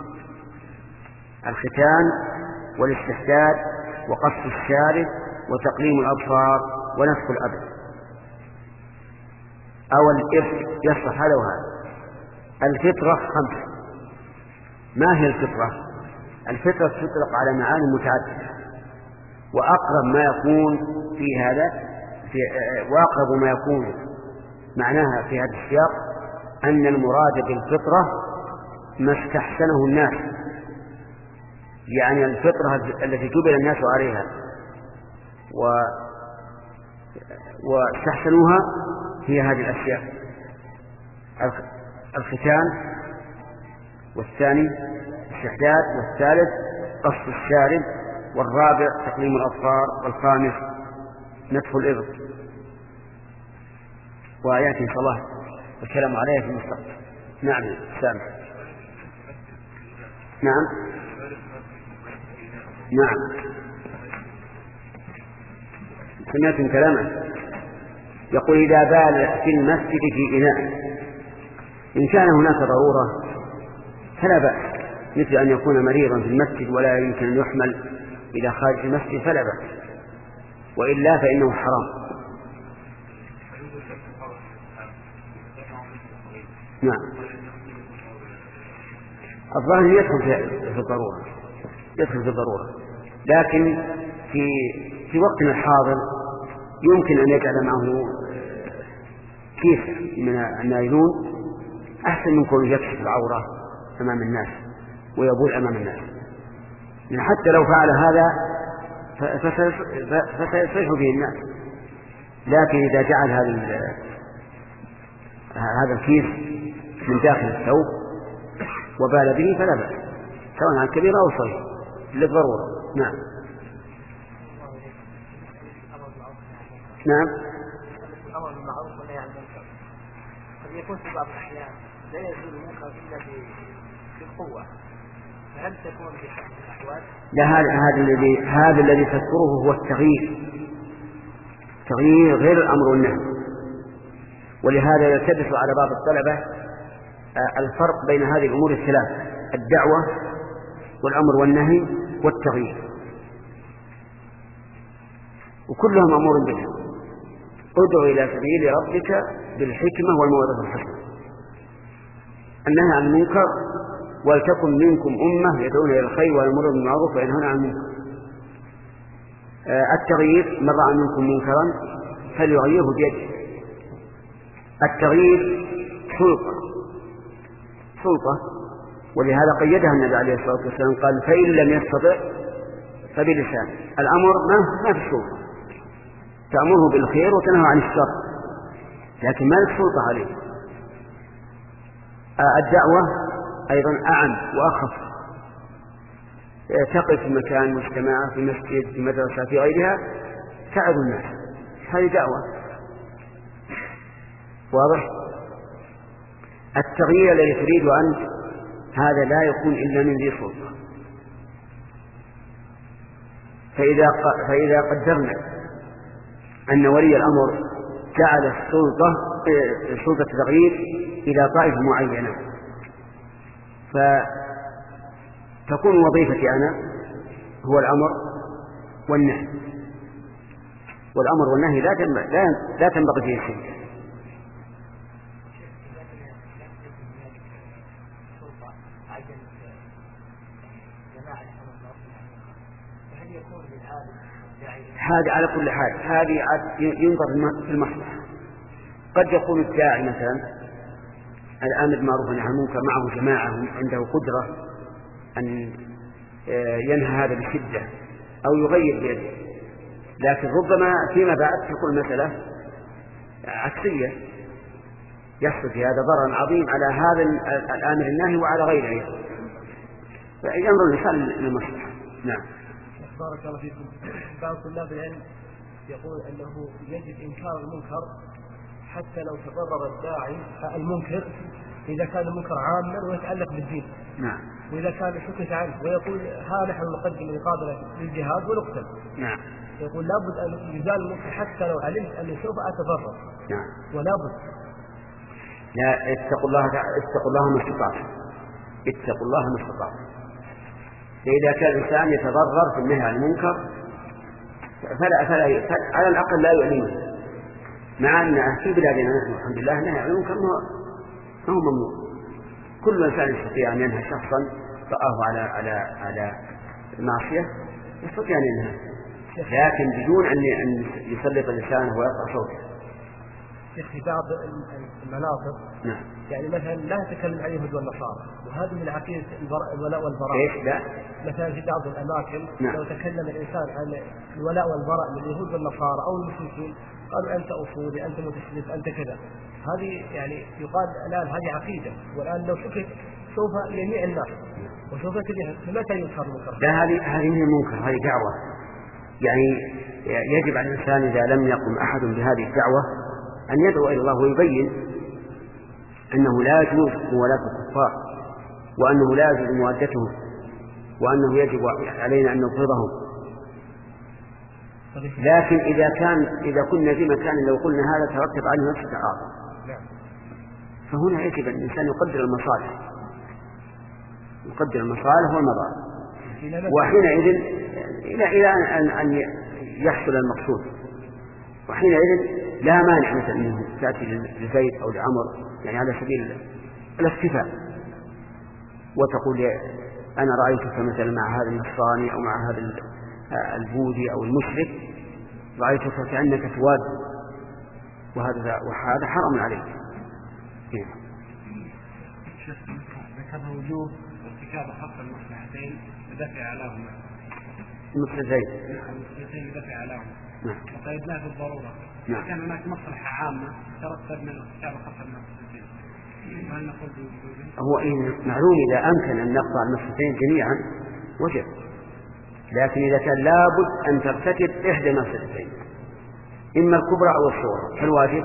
Speaker 1: الختان والاستحداد وقص الشارب وتقليم الأبصار ونفخ الأبد أو الإفك، يصح هذا وهذا. الفطرة خمس. ما هي الفطرة؟ الفطرة تطلق على معاني متعددة، وأقرب ما يكون في هذا في وأقرب ما يكون معناها في هذا السياق أن المراد بالفطرة ما استحسنه الناس، يعني الفطرة التي جبل الناس عليها و واستحسنوها هي هذه الأشياء: الختان، والثاني الاستحداد، والثالث قص الشارب، والرابع تقليم الأظفار، والخامس نتف الإبط. وآيات إن شاء الله الكلام عليها في المستقبل. نعم سامع. نعم نعم سمعتم كلامه. يقول: إذا بال في المسجد في إناء، إن كان هناك ضرورة فلا بأس، مثل أن يكون مريضا في المسجد ولا يمكن أن يحمل إلى خارج المسجد فلا بأس، وإلا فإنه حرام. نعم، الظاهر يدخل في الضرورة، يدخل في الضرورة، لكن في في وقتنا الحاضر يمكن أن يجعل معه كيس من النايلون أحسن من كونه يكشف العورة أمام الناس ويبول أمام الناس، من حتى لو فعل هذا فسيصيح به الناس، لكن إذا جعل هذا هذا الكيس من داخل الثوب وبال به فلا بأس، سواء عن كبيرة أو صغيرة للضرورة. نعم نعم.
Speaker 4: الأمر بالمعروف والنهي عن المنكر قد يكون في بعض الأحيان لا يزول المنكر إلا بالقوة، فهل تكون في بعض الأحوال؟
Speaker 1: لا، هذا هذا الذي هذا الذي تذكره هو التغيير، تغيير غير الأمر والنهي، ولهذا يلتبس على بعض الطلبة الفرق بين هذه الأمور الثلاث: الدعوة والأمر والنهي والتغيير، وكلهم أمور بها. ادعو إلى سبيل ربك بالحكمة والموعظة الحسنة، النهي عن المنكر، ولتكن منكم أمة يدعون إلى الخير ويأمرون بالمعروف وينهون عن المنكر. التغيير: من رأى منكم منكرا فليغيره بيده. التغيير سلطة سلطة ولهذا قيدها النبي عليه الصلاة والسلام، قال: فإن لم يستطع فبلسانه. الأمر ما في السلطة، تأمره بالخير وتنهى عن الشر، لكن ما لك سلطة عليه. الدعوة أيضا أعم وأخف، تقف في مكان مجتمع، في مسجد، في مدرسة، في غيرها، تعظ الناس، هذه دعوة. واضح؟ التغيير الذي تريد أنت هذا لا يكون إلا من ذي سلطة. فإذا فإذا قدرنا أن ولي الأمر جعل السلطة سلطة التغيير إلى طائفة معينة، فتكون وظيفتي أنا هو الأمر والنهي، والأمر والنهي لا لا لا تنبغي فيه الشرك. هذه على كل حال هذه ينظر في المصلحة. قد يكون الداعي مثلا الآمر بالمعروف والنهي عن المنكر معه جماعة عنده قدرة أن ينهى هذا بشدة أو يغير بيده، لكن ربما فيما بعد تكون مسألة عكسية، يحصل في هذا ضرر عظيم على هذا الآمر الناهي وعلى غيره، فينظر الإنسان للمصلحة. نعم.
Speaker 4: بارك الله فيكم. بعض طلاب العلم يقول أنه يجب إنكار المنكر حتى لو تضرر الداعي المنكر، إذا كان المنكر عاما ويتعلق بالدين.
Speaker 1: نعم.
Speaker 4: وإذا كان سكت عنه ويقول ها نحن نقدم مقابلة للجهاد ونقتل.
Speaker 1: نعم.
Speaker 4: يقول لابد أن يزال المنكر حتى لو علمت أني سوف أتضرر.
Speaker 1: نعم.
Speaker 4: ولابد.
Speaker 1: لا، اتقوا الله اتقوا الله ما استطعتم اتقوا الله ما استطعتم. فإذا كان الإنسان يتضرر في النهي عن المنكر فلا, فلا على الأقل لا يعلمه، مع أن في بلادنا نحن الحمد لله النهي عن المنكر ما هو ممنوع. كل إنسان يستطيع أن ينهى شخصا رآه على على على معصية يستطيع أن ينهى، لكن بدون أن يسلط لسانه ويرفع صوته.
Speaker 4: في بعض المناطق
Speaker 1: نعم.
Speaker 4: يعني مثلا لا تتكلم عن اليهود والنصارى، وهذه من عقيدة الولاء والبراء.
Speaker 1: إيش لا؟
Speaker 4: مثلا في بعض الأماكن
Speaker 1: نعم.
Speaker 4: لو تكلم الإنسان عن الولاء والبراء من اليهود والنصارى أو المشركين قالوا أنت أصولي، أنت متشدد، أنت كذا. هذه يعني يقال الآن هذه عقيدة، والآن لو سكت سوف يميع الناس وسوف تجد. فمتى ينكر المنكر؟
Speaker 1: لا، هذه هذه من المنكر، هذه دعوة. يعني يجب على الإنسان إذا لم يقم أحد بهذه الدعوة أن يدعو إلى الله ويبين أنه لا يجوز موالاة الكفار، وأنه لا يجوز موادتهم، وأنه يجب علينا أن نبغضهم. لكن إذا كان إذا كنا في مكان لو قلنا هذا ترتب عليه نفس التعارض، فهنا يجب أن الإنسان يقدر المصالح. يقدر المصالح والمضار، وحينئذ إلى إلى أن أن يحصل المقصود، وحينئذ لا مانع مثلا أنه تأتي لزيد أو لعمر يعني على سبيل الاكتفاء وتقول أنا رأيتك مثلا مع هذا النصراني أو مع هذا البوذي أو المشرك، رأيتك كأنك تواد، وهذا وهذا حرام عليك.
Speaker 4: ذكر وجوب ارتكاب حق المصلحتين لدفع علاهما.
Speaker 1: المصلحتين.
Speaker 4: المصلحتين لدفع علاهما.
Speaker 1: نعم.
Speaker 4: وقيدناه بالضرورة.
Speaker 1: نعم.
Speaker 4: كان هناك مصلحة عامة ترتب من ارتكاب حق المصلحتين. هل نقول بوجوبه؟
Speaker 1: هو إن معلوم إذا أمكن أن نقطع المصلحتين جميعا وجب، لكن إذا كان لابد أن ترتكب إحدى المصلحتين إما الكبرى أو الصغرى، فالواجب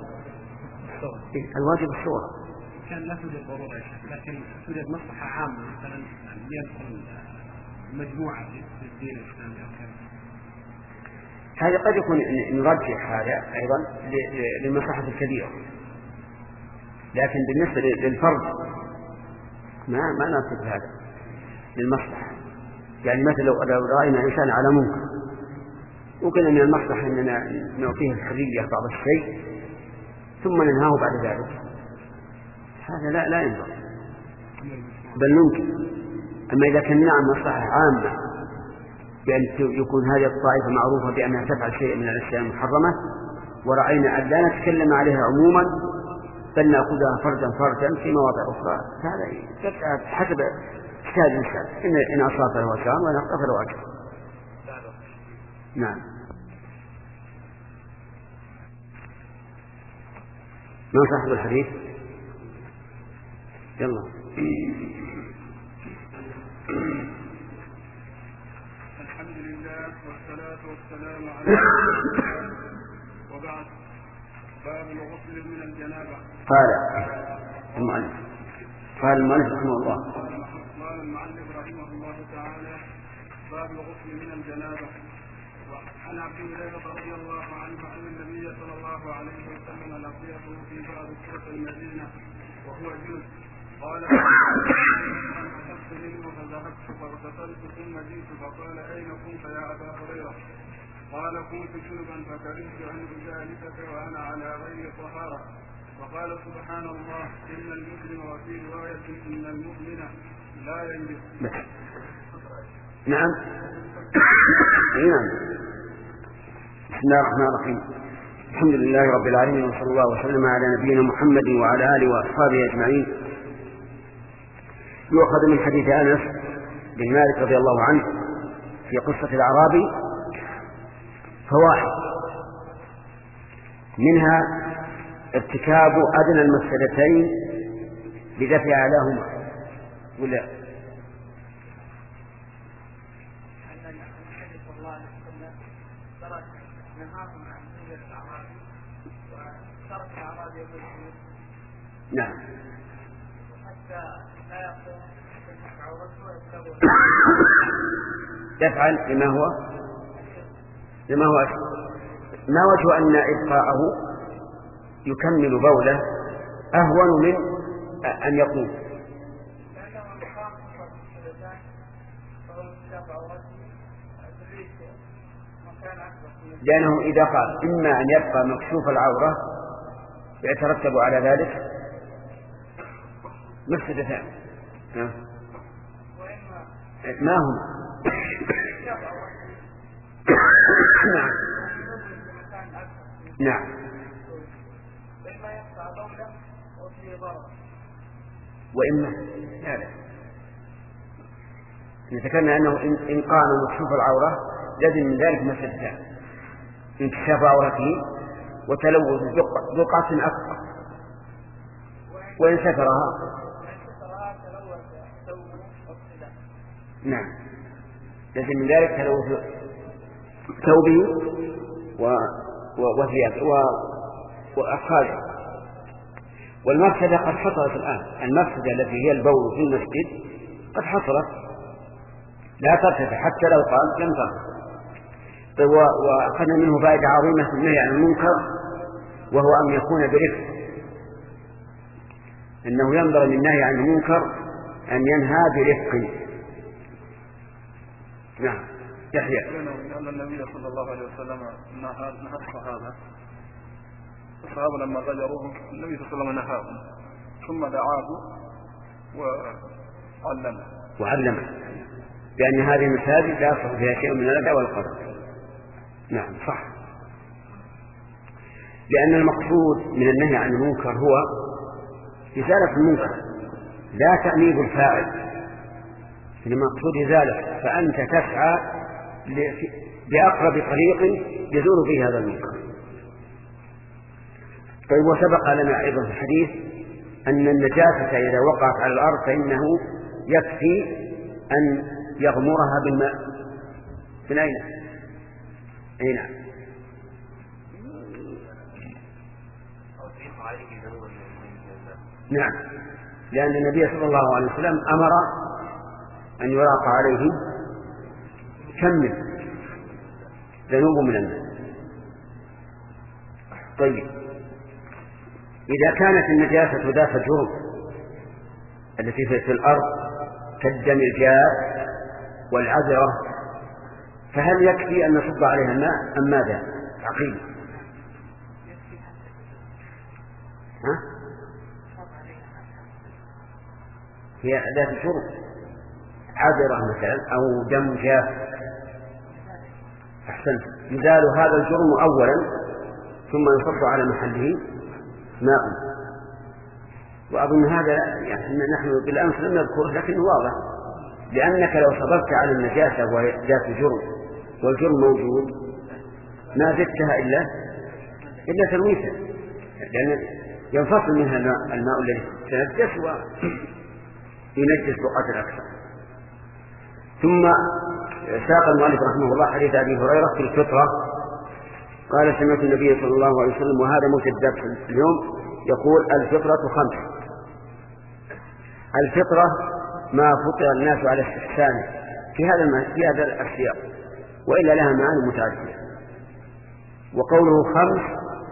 Speaker 1: الواجب الصغرى.
Speaker 4: كان لا توجد ضرورة يا شيخ، لكن توجد مصلحة عامة مثلا يدخل مجموعة في الدين الإسلامي أو كذا.
Speaker 1: هذا قد يكون نرجح هذا أيضا للمصلحة الكبيرة، لكن بالنسبة للفرد ما ما نرتكب هذا للمصلحة. يعني مثلا لو رأينا إنسان على منكر وقلنا من المصلحة أننا نعطيه الحرية بعض الشيء ثم ننهاه بعد ذلك، هذا لا لا ينبغي بل ممكن. أما إذا كان نعم مصلحة عامة بأن يكون هذه الطائفة معروفة بأنها تفعل شيء من الأشياء المحرمة ونرينا أن لا نتكلم عليها عموما بل نأخذها فردا فردا في مواضع أخرى، هذا حسب اجتهاد الإنسان، إن إن أصاب له أجر وإن أخطأ له أجر. نعم. ما صاحب الحديث؟ يلا.
Speaker 3: الحمد لله والصلاة والسلام على رسول الله وبعد. باب الغسل من الجنابة.
Speaker 1: قال المؤلف قال المؤلف رحمه الله
Speaker 3: قال المؤلف رحمه الله تعالى باب الغسل من الجنابة. وعن عبد الله رضي الله عنه أن النبي صلى الله عليه وسلم لقيه في بعض سوق المدينة وهو جنب، قال فأخذت منه فذهبت فاغتسلت ثم جئت فقال أين كنت يا أبا هريرة؟ قال كنت جنبا فكرهت أن أجالسك وأنا على غير طهارة. فقال سبحان الله إن المسلم وفي رواية إن المؤمن لا ينجس.
Speaker 1: نعم. نعم. بسم الله الرحمن الرحيم. الحمد لله رب العالمين وصلى الله وسلم على نبينا محمد وعلى آله وأصحابه أجمعين. يؤخذ من حديث أنس بن مالك رضي الله عنه في قصة الأعرابي فوائد، منها ارتكاب أدنى المفسدتين بدفع أعلاهما. ولا نعم. يفعل لما هو لما هو ما وجه أن إبقاءه يكمل بوله أهون من أن يقوم؟ لأنه إذا قال إما أن يبقى مكشوف العورة يترتب على ذلك مفسدتان. ما هم؟ نعم نعم. وإما لا لا ذكرنا أنه إن قام مكشوف العورة لازم من ذلك مفسدتان: انكشاف عورته وتلوث بقعة أكثر، وإن سترها نعم لازم من ذلك تلوث ثوبه وثيابه وأخاذه. والمفسدة قد حصلت الآن، المفسدة التي هي البول في المسجد قد حصلت لا ترتفع حتى لو قال لم ترتفع. وأخذنا منه فائدة عظيمة في النهي عن المنكر، وهو أن يكون برفق، أنه ينبغي للنهي عن المنكر أن ينهى برفق. نعم. يحيى.
Speaker 3: لأن النبي صلى الله عليه وسلم نهى الصحابة الصحابة لما غيروهم النبي صلى الله عليه وسلم نهاهم ثم دعاه وعلمه
Speaker 1: وعلمه بأن هذه المساجد لا يصح فيها شيء من الأذى والقدر. نعم صح، لأن المقصود من النهي عن المنكر هو إزالة المنكر لا تأنيب الفاعل، المقصود إزالة، فأنت تسعى بأقرب طريق يزول به هذا المنكر. طيب، وسبق لنا أيضا في الحديث أن النجاسة إذا وقعت على الأرض فإنه يكفي أن يغمرها بالماء. في أين؟ أي نعم. نعم، لأن النبي صلى الله عليه وسلم أمر أن يراق عليه كم ذنوب من الناس. طيب، إذا كانت النجاسة ذات الجرم التي في الأرض كالدم الجاف والعذرة، فهل يكفي أن نصب عليها الماء أم ماذا؟ عقيم. ها؟ هي ذات الجرم، عذرة مثلا أو دم جاف. أحسنت، يزال هذا الجرم أولا ثم يصب على محله ماء. وأظن هذا يعني نحن بالأمس لم نذكره لكنه واضح، لأنك لو صبرت على النجاسة وهي ذات الجرم والجرم موجود ما زدتها إلا إلا تلويثا، لأن ينفصل منها الماء الذي تنجس وينجس بقعة أكثر. ثم ساق المؤلف رحمه الله حديث أبي هريرة في الفطرة قال سمعت النبي صلى الله عليه وسلم، وهذا متدب اليوم، يقول الفطرة خمس. الفطرة ما فطر الناس على استحسانه في هذا في هذا السياق، وإلا لها معاني متعددة. وقوله خمس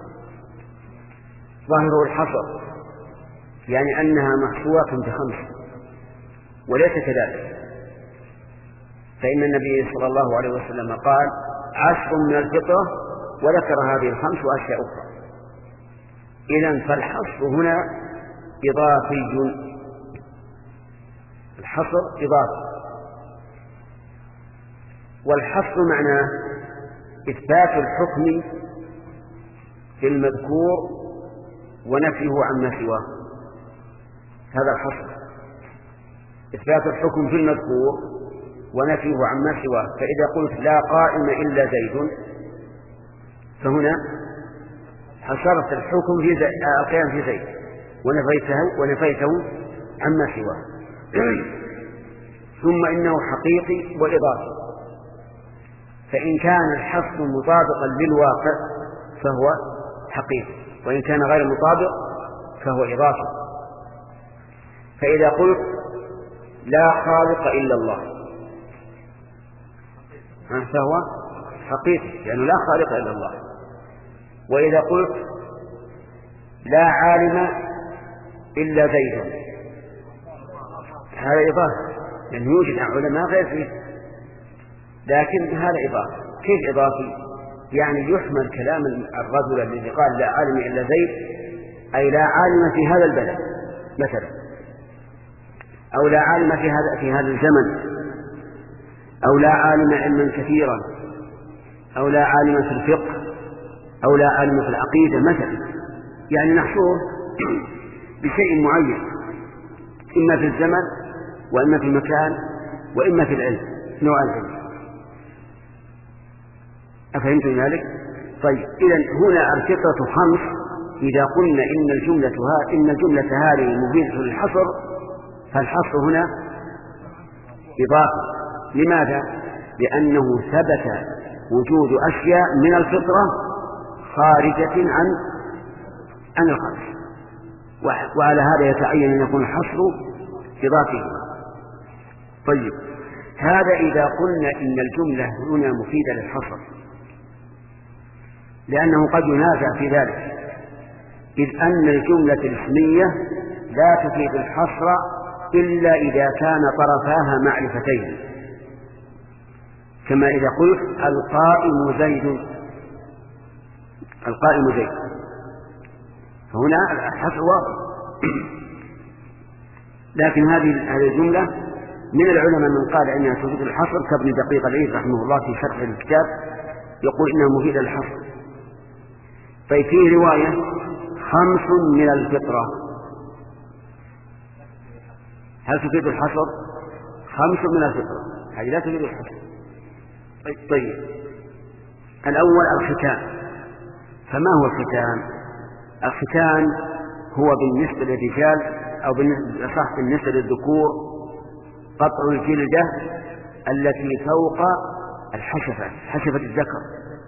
Speaker 1: ظاهره الحصر، يعني أنها محصورة بخمس، وليس كذلك، فإن النبي صلى الله عليه وسلم قال عشر من الفطرة وذكر هذه الخمس وأشياء أخرى. إذن فالحصر هنا إضافي، الحصر إضافي، والحصر معناه إثبات الحكم في المذكور ونفيه عما سواه. هذا الحصر، إثبات الحكم في المذكور ونفيه عما سواه. فإذا قلت لا قائم إلا زيد فهنا حصرت الحكم في زيد، القيام في زيد، ونفيته ونفيته عما سواه. ثم إنه حقيقي وإضافي، فإن كان الحصر مطابقا للواقع فهو حقيقي، وإن كان غير مطابق فهو إضافي. فإذا قلت لا خالق إلا الله فهو حقيقي لأنه لا خالق إلا الله. وإذا قلت لا عالم إلا زيد هذا إضافي، لأنه يوجد علماء غير زيد، لكن هذا إضافي. كيف إضافي؟ يعني يحمل كلام الرجل الذي قال لا عالم إلا زيد أي لا عالم في هذا البلد مثلا، أو لا عالم في هذا في هذا الزمن، أو لا عالم علما كثيرا، أو لا عالم في الفقه، أو لا عالم في العقيدة مثلا. يعني نحصره بشيء معين، إما في الزمن وإما في المكان وإما في العلم، نوع العلم. أفهمتم ذلك؟ طيب، إذن هنا الفطرة خمس. إذا قلنا إن الجملة إن الجملة هذه مفيدة للحصر، فالحصر هنا إضافي. لماذا؟ لأنه ثبت وجود أشياء من الفطرة خارجة عن عن الخمس، وعلى هذا يتعين أن يكون الحصر إضافي. طيب، هذا إذا قلنا إن الجملة هنا مفيدة للحصر، لأنه قد ينازع في ذلك، إذ أن الجملة الاسمية لا تفيد الحصر إلا إذا كان طرفاها معرفتين، كما إذا قلت القائم زيد، القائم زيد، فهنا الحصر واضح. لكن هذه هذه الجملة من العلماء من قال إنها تفيد الحصر كابن دقيق العيد رحمه الله في شرح الكتاب يقول إنها مفيدة للحصر. طيب فيه رواية خمس من الفطرة، هل تفيد الحصر؟ خمس من الفطرة هذه لا تفيد الحصر. طيب الأول الختان، فما هو الختان؟ الختان هو بالنسبة للرجال أو بالنسبة بالنسبة للذكور قطع الجلدة التي فوق الحشفة، حشفة الذكر.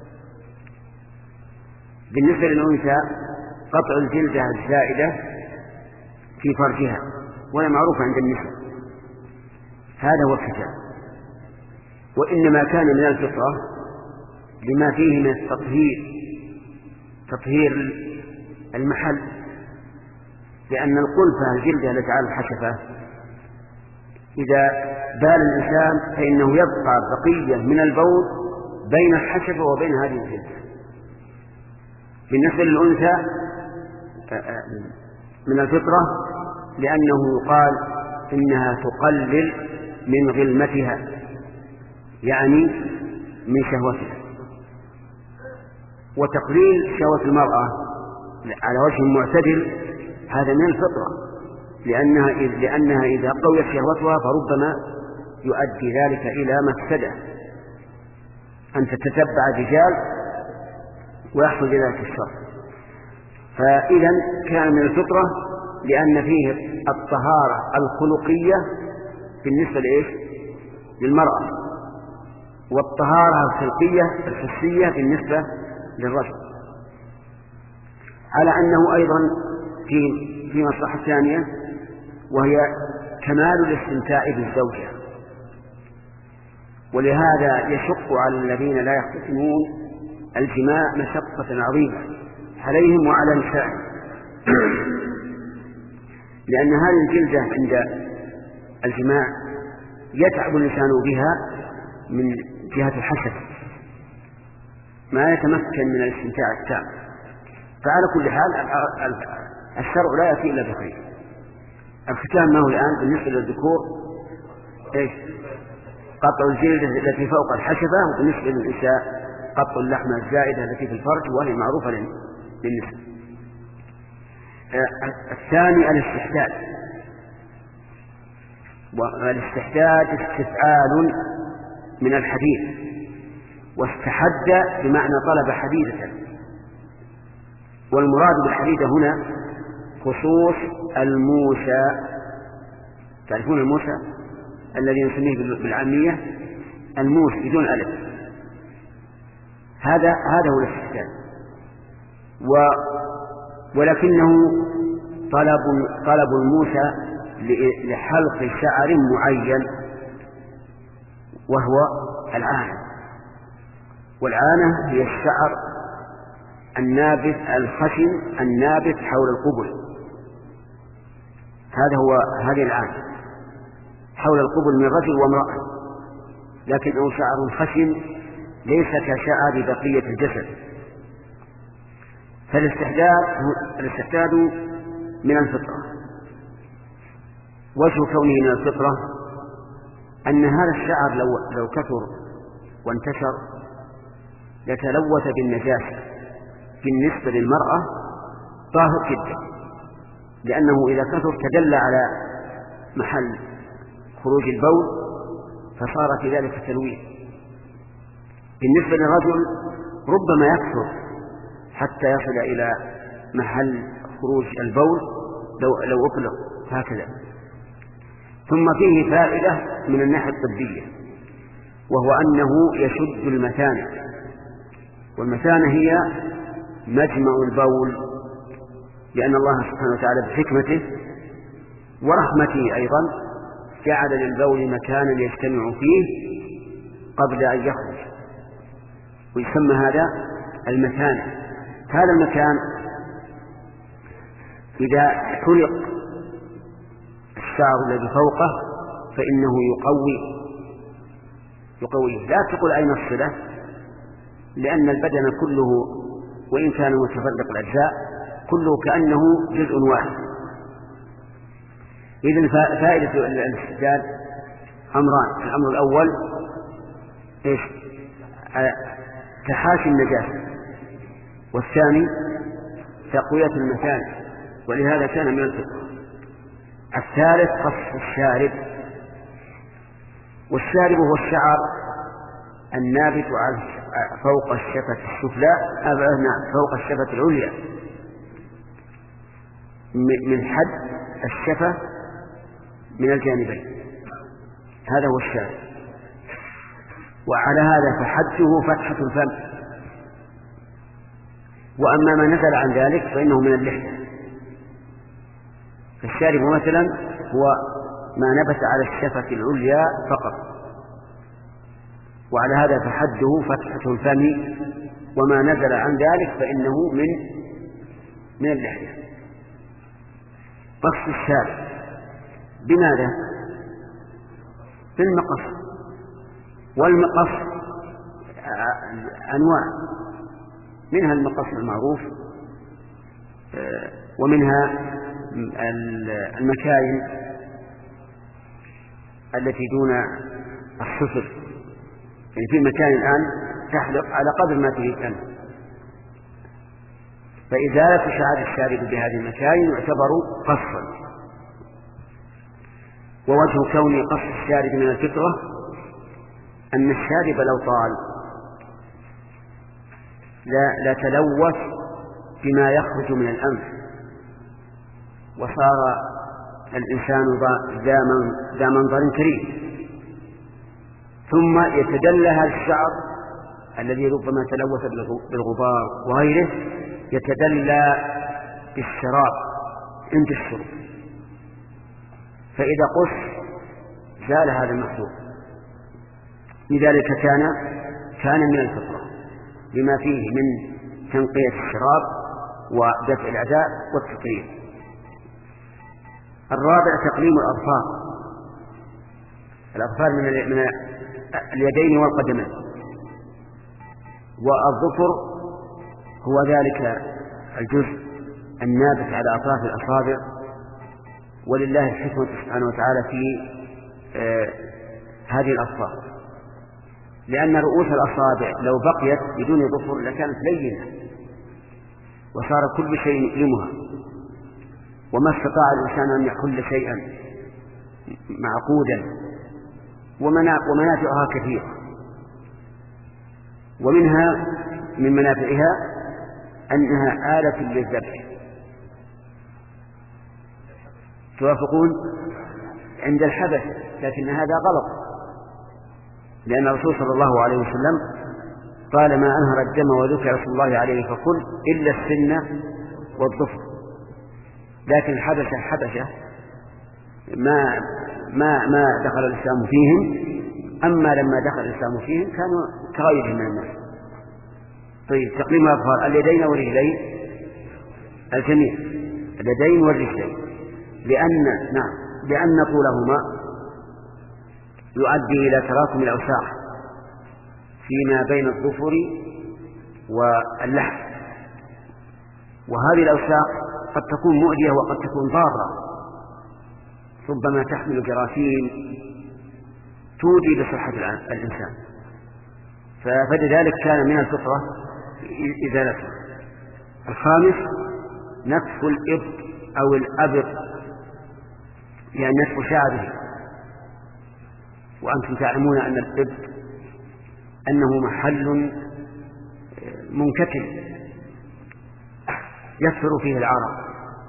Speaker 1: بالنسبة للأنثى قطع الجلدة الزائدة في فرجها، وهي معروفة عند النساء. هذا هو الختان، وإنما كان من الفطرة لما فيه من التطهير، تطهير المحل، لأن القلفة الجلدة التي على الحشفة إذا بال الإنسان فإنه يبقى بقية من البول بين الحشفة وبين هذه الجلدة. بالنسبة للأنثى من الفطرة لأنه يقال إنها تقلل من غلمتها، يعني من شهوتها. وتقليل شهوة المرأة على وجه معتدل هذا من الفطرة، لأنها, لأنها إذا قويت شهوتها فربما يؤدي ذلك إلى مفسدة، أن تتتبع الرجال ويحصل ذلك الشر. فإذا كان من الفطرة لأن فيه الطهارة الخلقية بالنسبة لإيش؟ للمرأة، والطهارة الخلقية الحسية بالنسبة للرجل، على أنه أيضا في في مصلحة ثانية وهي كمال الاستمتاع بالزوجة. ولهذا يشق على الذين لا يحتسمون الجماع مشقة عظيمة عليهم وعلى نسائهم، لأن هذه الجلدة عند الجماع يتعب الإنسان بها من جهة الحشفة، ما يتمكن من الاستمتاع التام. فعلى كل حال الشرع لا يأتي إلا بخير. الختان ما هو الآن بالنسبة للذكور إيش؟ قطع الجلد التي فوق الحشفة، وبالنسبة للنساء قطع اللحمة الزائدة التي في الفرج وهي معروفة للنساء. الثاني الاستحداد، والاستحداد استفعال من الحديث، واستحد بمعنى طلب حديدة، والمراد بالحديدة هنا خصوص الموسى. تعرفون الموسى الذي نسميه بالعامية الموس بدون ألف، هذا هذا هو الاستحداد. و ولكنه طلب طلب الموسى لحلق شعر معين وهو العانة، والعانة هي الشعر النابت الخشن النابت حول القبل، هذا هو هذه العانة حول القبل من رجل وامرأة، لكنه شعر خشن ليس كشعر بقية الجسد. فالاستحداد الاستحداد من الفطرة. وجه كونه من الفطرة أن هذا الشعر لو, لو كثر وانتشر لتلوث بالنجاسة بالنسبة للمرأة طاهر جدا، لأنه إذا كثر تدل على محل خروج البول فصار في ذلك تلويث. بالنسبة للرجل ربما يكثر حتى يصل إلى محل خروج البول لو, لو أطلق هكذا. ثم فيه فائدة من الناحية الطبية، وهو أنه يشد المثانة، والمثانة هي مجمع البول، لأن الله سبحانه وتعالى بحكمته ورحمته أيضا جعل للبول مكانا يجتمع فيه قبل أن يخرج، ويسمى هذا المثانة. هذا المكان إذا حرق الشعر الذي فوقه فإنه يقوي يقويه. لا تقول أين الصلة، لأن البدن كله وإن كان متفرق الأجزاء كله كأنه جزء واحد. إذن فائدة الاستسداد أمران: الأمر الأول إيش؟ تحاشي النجاسة، والثاني تقوية المكان، ولهذا كان من الفقه. الثالث قص الشارب، والشارب هو الشعر النابت فوق الشفة السفلى نعم فوق الشفة العليا من حد الشفة من الجانبين، هذا هو الشارب. وعلى هذا فحده فتحة الفم، وأما ما نزل عن ذلك فإنه من اللحية. الشارب مثلا هو ما نبت على الشفة العليا فقط، وعلى هذا فحده فتحة الفم، وما نزل عن ذلك فإنه من من اللحية. قص الشارب بماذا؟ بالمقص، والمقص أنواع، منها المقص المعروف ومنها المكاين التي دون الصفر، يعني في مكان الآن تحلق على قدر ما تريد أنت، فإزالة شعر الشارب بهذه المكاين يعتبر قصا. ووجه كون قص الشارب من الفطرة أن الشارب لو طال لا, لا تلوث بما يخرج من الأنف، وصار الإنسان ذا منظر كريم، ثم يتدلى هذا الشعر الذي ربما تلوث بالغبار وغيره يتدلى بالشراب عند الشرب، فإذا قص زال هذا المحذور. لذلك كان كان من الفطرة لما فيه من تنقية الشراب ودفع الأعداء والتطهير. الرابع تقليم الأظفار، الأظفار من من اليدين والقدمين، والظفر هو ذلك الجزء النابت على أطراف الأصابع، ولله الحكمة سبحانه وتعالى في آه هذه الأظفار، لأن رؤوس الأصابع لو بقيت بدون ظفر لكانت لينة وصار كل شيء يؤلمها، وما استطاع الإنسان أن يحل شيئا معقودا، ومنافعها كثيرة. ومنها من منافعها أنها آلة للذبح. توافقون؟ عند الحبس، لكن هذا غلط، لأن الرسول صلى الله عليه وسلم قال: ما أنهر الدم وذكر اسم الله عليه فقل إلا السن والظفر. لكن الحبشة حبشة ما ما ما دخل الإسلام فيهم، أما لما دخل الإسلام فيهم كانوا كغيرهم من الناس. طيب، تقليم الأظفار اليدين والرجلين، الجميع اليدين والرجلين، لأن نعم لأن طولهما يؤدي إلى تراكم الأوساخ فيما بين الظفر واللحم، وهذه الأوساخ قد تكون مؤذية وقد تكون ضارة، ربما تحمل جراثيم تؤذي بصحة الإنسان، فلذلك كان من الفطرة إزالته. الخامس نتف الإبط أو الأبط، يعني نتف شعره. وأنتم تعلمون أن الإبط أنه محل منكتل يكثر فيه العرق،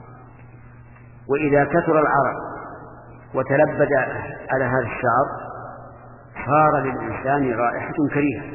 Speaker 1: وإذا كثر العرق وتلبد على هذا الشعر صار للإنسان رائحة كريهة،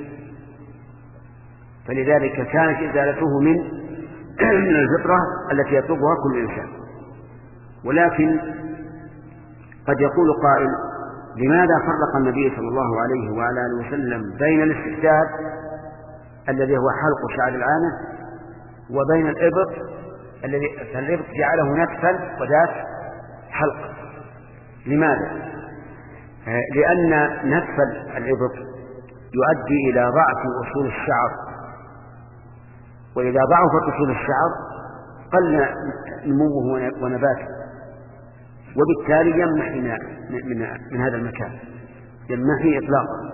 Speaker 1: فلذلك كانت إزالته من من الفطرة التي يطلبها كل إنسان. ولكن قد يقول قائل: لماذا فرق النبي صلى الله عليه وعلى آله وسلم بين الاستحداد الذي هو حلق شعر العانة وبين الإبط الذي فالإبط جعله نتفا وذاك حلق؟ لماذا؟ لأن نتف الإبط يؤدي إلى ضعف أصول الشعر، وإذا ضعفت أصول الشعر قل نموه ونباته، وبالتالي يمنح من, من, من هذا المكان، يمنحه إطلاقا.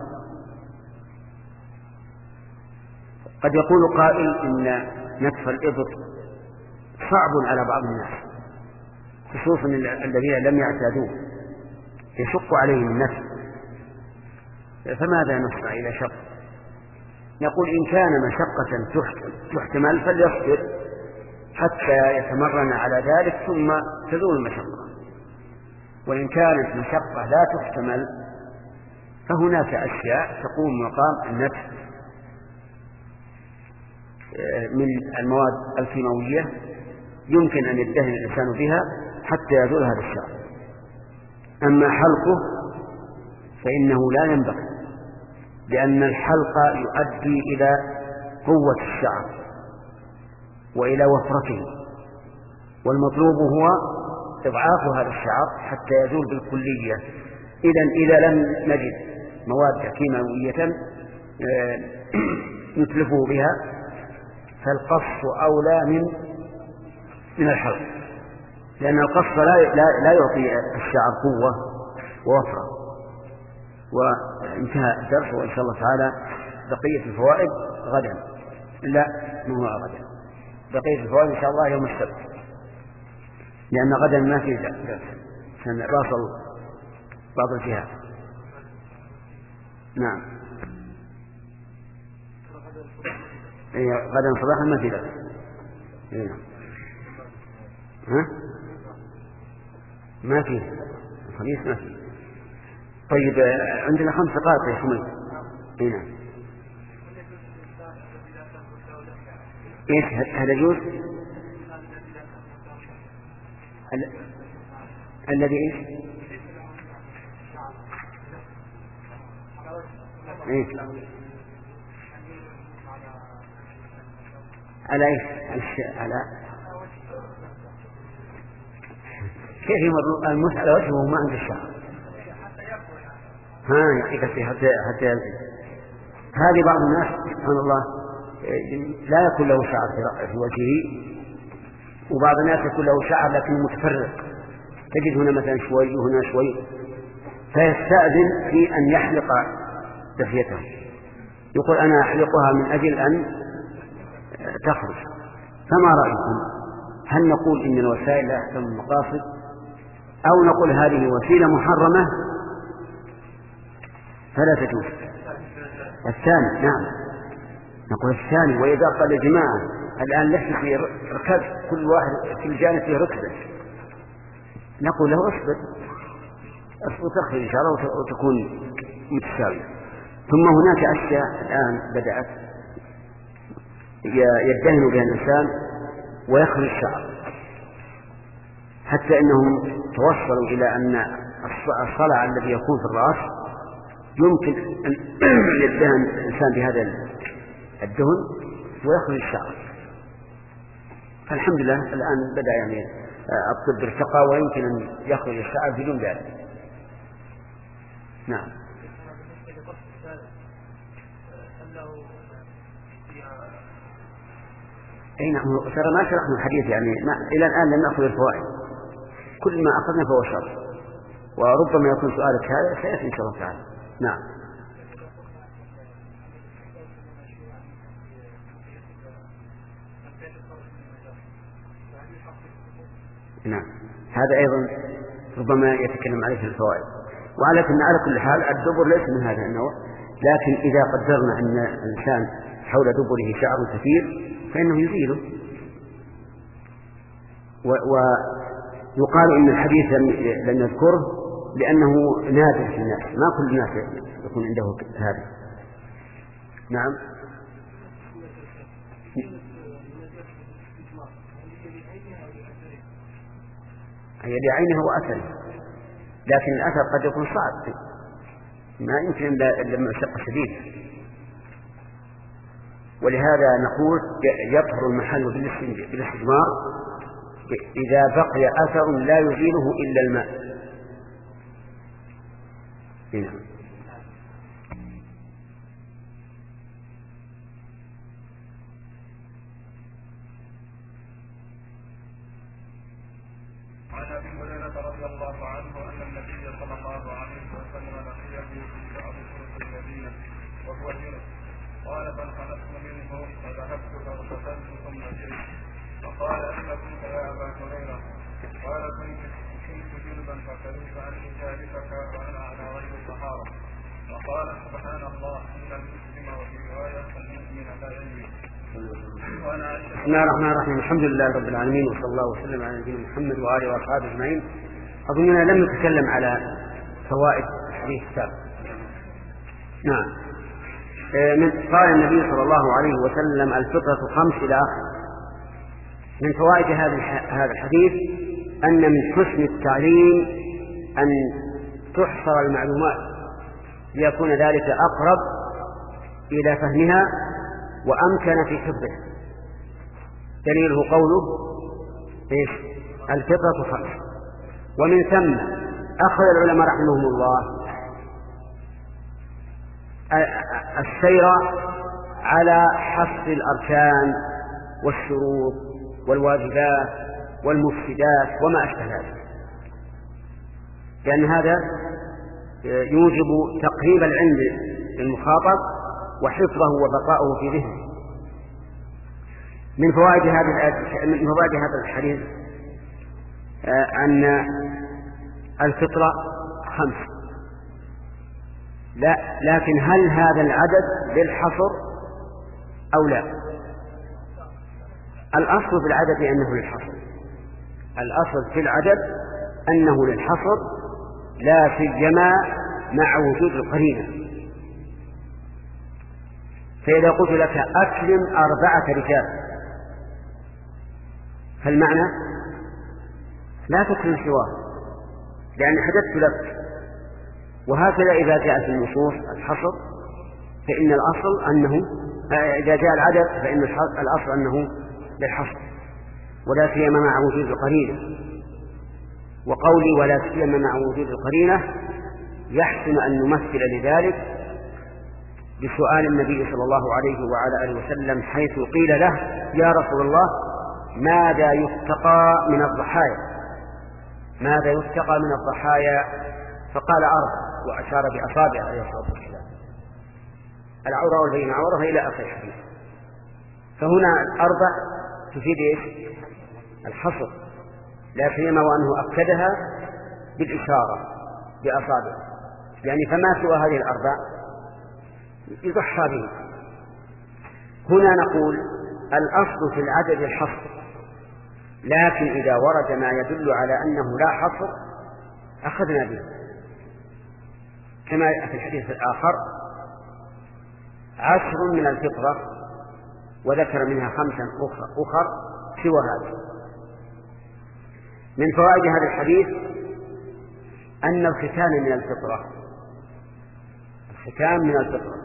Speaker 1: قد يقول قائل إن نتف الإبط صعب على بعض الناس، خصوصا الذين لم يعتادوه، يشق عليهم النتف، فماذا نصنع إلى شق؟ نقول إن كان مشقة تحتمل فليصبر حتى يتمرن على ذلك ثم تزول المشقة، وإن كانت مشقة لا تحتمل فهناك أشياء تقوم مقام النتف من المواد الكيماوية يمكن أن يدهن الإنسان بها حتى يزول هذا الشعر. أما حلقه فإنه لا ينبغي، لأن الحلق يؤدي إلى قوة الشعر وإلى وفرته، والمطلوب هو إضعاف هذا الشعر حتى يزول بالكلية. إذن إذا لم نجد مواد كيماوية نتلفه بها فالقص أولى من من الحلق، لأن القص لا لا, لا يعطي الشعر قوة ووفرة. وانتهى الدرس، وإن شاء الله تعالى بقية الفوائد غدا، لا ما هو غدا، بقية الفوائد إن شاء الله يوم السبت، لأن غدا ما في درس سنواصل بعض الجهات. نعم إيه غدا صباحا ما في درس. إيه. ها ما في الخميس ما في. طيب عندنا خمس دقائق يا حميد. اي نعم. ايش هذا يجوز؟ ال... الذي ايش؟ ايش؟ على ايش؟ على كيف يمر المس على وجهه وما عند الشعر؟ ها يعطيك حتى حتى هذه بعض الناس سبحان الله لا يكون له شعر في وجهه، وبعض الناس يكون له شعر لكن متفرق، تجد هنا مثلا شوي وهنا شوي، فيستأذن في أن يحلق لحيته، يقول أنا أحلقها من أجل أن تخرج. فما رأيكم؟ هل نقول إن الوسائل لا تحتمل المقاصد، أو نقول هذه وسيلة محرمة فلا تجوز؟ الثاني نعم نقول الثاني. وإذا قال يا جماعة الآن لحية في ركب كل واحد في الجانب فيه ركبة، نقول له اصبر اصبر تخرج إن شاء الله وتكون متساوية. ثم هناك أشياء الآن بدأت يدهن بها الإنسان ويخرج الشعر، حتى إنهم توصلوا إلى أن الصلع الذي يكون في الرأس يمكن أن يدهن الإنسان بهذا الدهن ويخرج الشعر. فالحمد لله الآن بدأ يعني الطب ارتقى ويمكن أن يخرج الشعر بدون ذلك. نعم. أي نعم. ترى ما شرحنا الحديث يعني ما إلى الآن لم نأخذ الفوائد، كل ما أخذنا فهو شرح، وربما يكون سؤالك هذا سيأتي إن شاء الله تعالى. نعم. نعم هذا أيضا ربما يتكلم عليه في الفوائد. ولكن على كل حال الدبر ليس من هذا النوع، لكن إذا قدرنا أن الإنسان حول دبره شعر كثير فإنه يزيله. ويقال إن الحديث لم نذكره لأنه نادر في الناس، ما كل الناس يكون عنده هذا. نعم. هي بعينها وأثره، لكن الأثر قد يكون صعب، ما يمكن إلا مشقة شديدة. ولهذا نقول يطهر المحل بالاستجمار إذا بقي أثر لا يزيله إلا الماء، هنا.
Speaker 3: عن ابي هريره رضي الله عنه ان النبي صلى الله عليه وسلم لقيه في بعض طرق المدينه وهو جنب، قال فانخلقت منه فذهبت فاغتسلت ثم جئت فقال اين كنت يا ابا هريره؟ قال كنت كنت جنبا فكرهت ان اجالسك وانا على غير الطهاره. فقال سبحان الله ان المسلم وفي روايه المؤمن لا ينوي.
Speaker 1: بسم الله الرحمن الرحيم. الحمد لله رب العالمين، وصلى الله وسلم على نبينا محمد وآله وأصحابه أجمعين. أظننا لم نتكلم على فوائد الحديث السابق. نعم. قال النبي صلى الله عليه وسلم الفطرة خمس إلى آخره. من فوائد هذا الحديث أن من حسن التعليم أن تحصر المعلومات ليكون ذلك أقرب إلى فهمها وأمكن في حفظها. دليله قوله إيش؟ الفطرة خمس. ومن ثم أخذ العلماء رحمهم الله السير على حصر الأركان والشروط والواجبات والمفسدات وما أشبه ذلك، لأن هذا يوجب تقريب العلم للمخاطب وحفظه وبقاؤه في ذهنه. من فوائد هذا من فوائد هذا الحديث أن الفطرة خمس. لا، لكن هل هذا العدد للحصر أو لا؟ الأصل في العدد أنه للحصر. الأصل في العدد أنه للحصر، لا سيما مع وجود القرينة. فإذا قلت لك أكرم أربعة رجال فالمعنى لا تكرم سواه، لأن حدثت لك. وهكذا إذا جاء في النصوص الحصر فإن الأصل أنه إذا جاء العدد فإن الأصل أنه للحصر، ولا سيما مع وجود القرينة. وقولي ولا سيما مع وجود القرينة يحسن أن نمثل لذلك بسؤال النبي صلى الله عليه وعلى آله وسلم حيث قيل له يا رسول الله ماذا يتقى من الضحايا؟ ماذا يتقى من الضحايا؟ فقال أربع، وأشار بأصابعه عليه الصلاة والسلام، العورة والبين عورة إلى آخر الحديث. فهنا الأربع تفيد إيش؟ الحصر، لا سيما وأنه أكدها بالإشارة بأصابعه، يعني فما سوى هذه الأربع يضحى به. هنا نقول الأصل في العدد الحصر، لكن إذا ورد ما يدل على أنه لا حصر أخذنا به، كما في الحديث الآخر عشر من الفطرة وذكر منها خمسا أخر, أخر سوى هذا. من فوائد هذا الحديث أن الختان من الفطرة، الختان من الفطرة.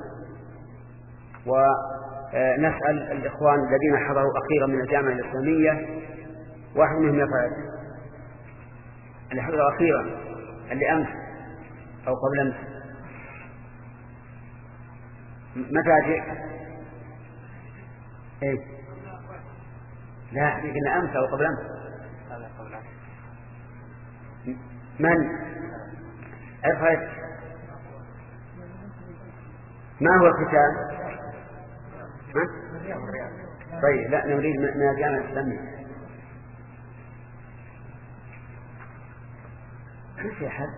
Speaker 1: ونسأل الإخوان الذين حضروا أخيرا من الجامعة الإسلامية، واحد منهم يفعل اللي حضروا أخيرا اللي أمس أو قبل أمس، متى جئت؟ إيه؟ لا قلنا أمس أو قبل أمس. من أفعل؟ ما هو الختان؟ طيب لا نريد من الجامعة الإسلامية. هل في أحد؟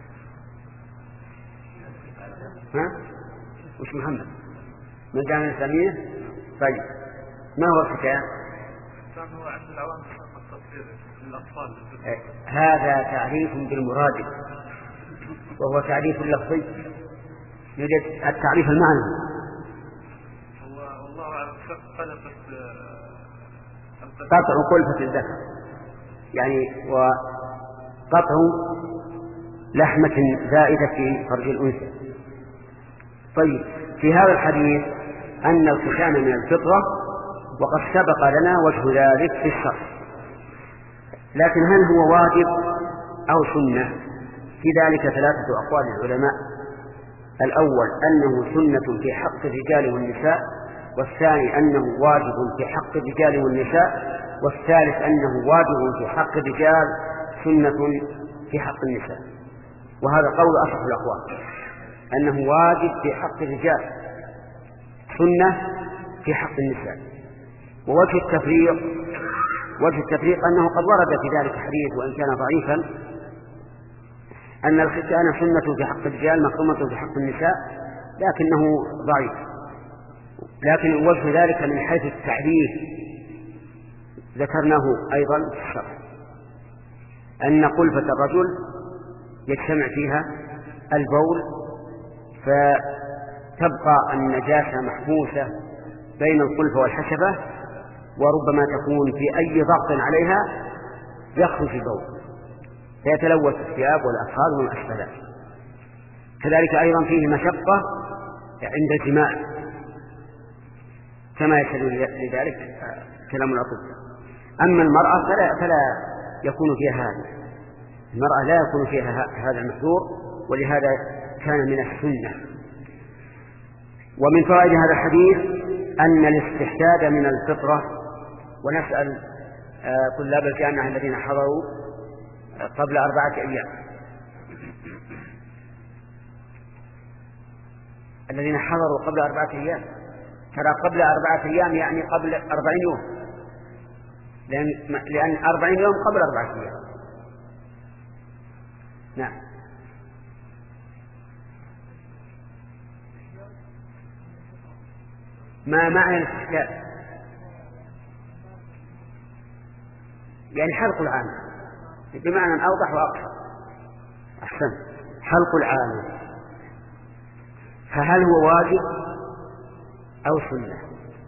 Speaker 1: ها؟ وش محمد؟ من الجامعة الإسلامية؟ طيب ما هو الختان؟
Speaker 3: هو عند العوام التصوير للأطفال.
Speaker 1: هذا تعريف بالمرادف وهو تعريف لفظي، يوجد التعريف المعنوي.
Speaker 3: والله أعلم
Speaker 1: قطع كلفة الذكر، يعني وقطع لحمة زائدة في فرج الأنثى. طيب في هذا الحديث أن الختان من الفطرة، وقد سبق لنا وجه ذلك في الشرع، لكن هل هو واجب أو سنة؟ في ذلك ثلاثة أقوال العلماء. الأول أنه سنة في حق الرجال والنساء، والثاني أنه واجب في حق الرجال والنساء، والثالث أنه واجب في حق الرجال سنة في حق النساء. وهذا قول أصح الأقوال، أنه واجب في حق الرجال سنة في حق النساء. ووجه التفريق وجه التفريق أنه قد ورد في ذلك حديث وإن كان ضعيفا أن الختان سنة في حق الرجال مكرمة في حق النساء، لكنه ضعيف. لكن وجه ذلك من حيث التعريف ذكرناه أيضا في الشرح، أن قلفة الرجل يجتمع فيها البول فتبقى النجاسة محبوسة بين القلفة والحشفة، وربما تكون في أي ضغط عليها يخرج البول فيتلوث الثياب والأفخاذ وما أشبه ذلك. كذلك أيضا فيه مشقة عند الجماع كما يشهد لذلك كلام الأطباء. أما المرأة فلا, فلا يكون فيها هذا، المرأة لا يكون فيها هذا المحذور، ولهذا كان من السنة. ومن فوائد هذا الحديث أن الاستحداد من الفطرة. ونسأل طلاب الجامعة الذين حضروا قبل أربعة أيام الذين حضروا قبل أربعة أيام ترى قبل أربعة أيام يعني قبل أربعين يوم، لأن, لأن أربعين يوم قبل أربعة أيام. نعم. ما معنى الاستحداد؟ يعني حلق العانة بمعنى أوضح وأقصر. أحسن، حلق العانة. فهل هو واجب أو سنة؟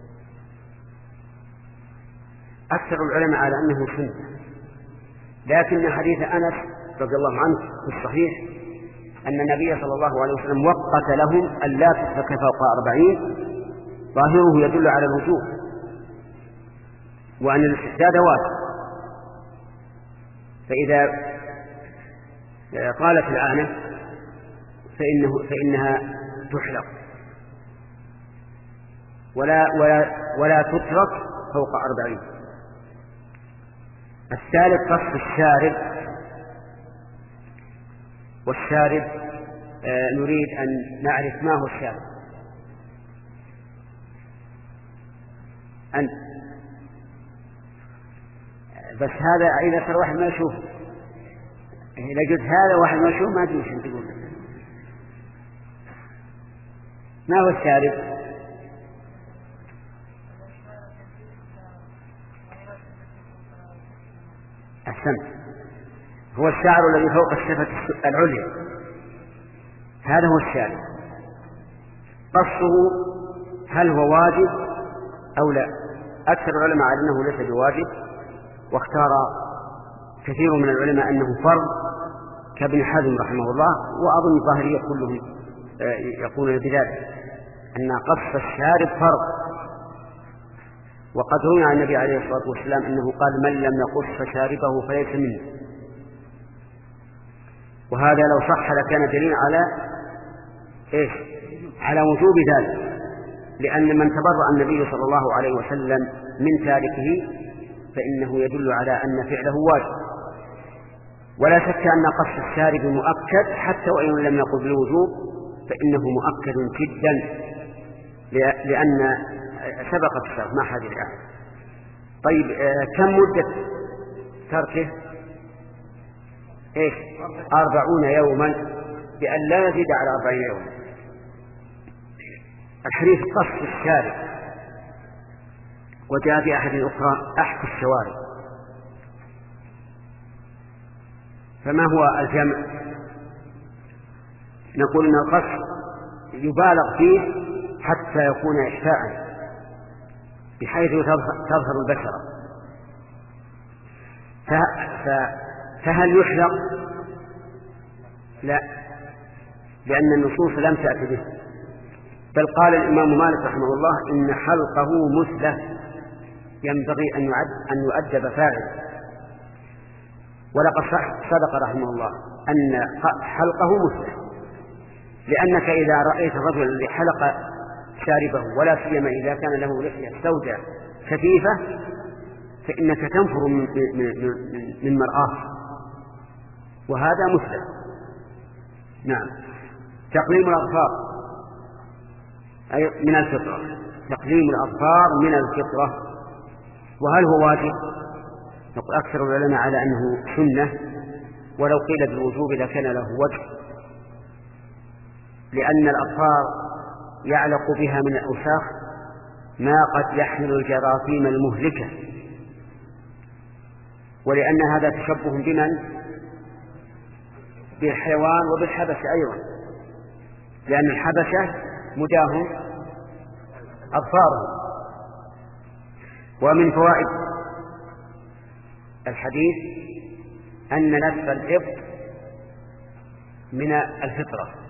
Speaker 1: أكثر العلماء على أنه سنة، لكن حديث أنس رضي الله عنه في الصحيح أن النبي صلى الله عليه وسلم وقت لهم أن لا تترك فوق أربعين، ظاهره يدل على الوجوب وأن الاستحداد واجب. فإذا طالت العانة فإنه فإنها تحلق ولا, ولا, ولا تترك فوق أربعين. الثالث قص الشارب، والشارب آه نريد أن نعرف ما هو الشارب. أنت بس هذا إذا صار واحد ما يشوف، إذا قلت هذا واحد ما يشوف ما أدري وش تقول. ما هو الشارب؟ أحسنت، هو الشعر الذي فوق الشفة العليا، هذا هو الشارب. قصه هل هو واجب أو لا؟ أكثر العلماء على أنه ليس بواجب، واختار كثير من العلماء أنه فرض كابن حزم رحمه الله، وأظن الظاهرية كلهم يقولون بذلك أن قص الشارب فرض. وقد روي عن النبي عليه الصلاة والسلام أنه قال من لم يقص شاربه فليس منه، وهذا لو صح لكان دليل على إيش؟ على وجوب ذلك، لأن من تبرأ النبي صلى الله عليه وسلم من تاركه فإنه يدل على أن فعله واجب. ولا شك أن قص الشارب مؤكد حتى وإن لم يقل بالوجوب فإنه مؤكد جدا، لأن سبقت الشرط ما حاجة الآن. طيب آه كم مدة تركه؟ إيش؟ أربعون يوما، بأن لا يزيد على أربعين يوما. الحديث قص الشارب، وجاء في أحد أخرى أحك الشوارب. فما هو الجمع؟ نقول أن القص يبالغ فيه حتى يكون إحفاء بحيث تظهر البشرة. فهل يحلق؟ لا، لأن النصوص لم تأتي به، بل قال الإمام مالك رحمه الله إن حلقه مثلة ينبغي أن يعد أن يؤدب فاعل. ولقد صدق رحمه الله أن حلقه مثلة، لأنك إذا رأيت الرجل الذي حلق شاربه ولا سيما إذا كان له لحية سوداء خفيفة فإنك تنفر من, من, من مرآه، وهذا مسلم. نعم. تقليم الأظفار أي من الفطرة، تقليم الأظفار من الفطرة. وهل هو واجب؟ نقول أكثر العلماء على أنه سنة، ولو قيل بالوجوب لكان له وجه، لأن الأظفار يعلق بها من الأوساخ ما قد يحمل الجراثيم المهلكة، ولأن هذا تشبه بمن؟ بالحيوان وبالحبشة أيضا، لأن الحبشة مداهم أظفارهم. ومن فوائد الحديث أن نتف الإبط من الفطرة،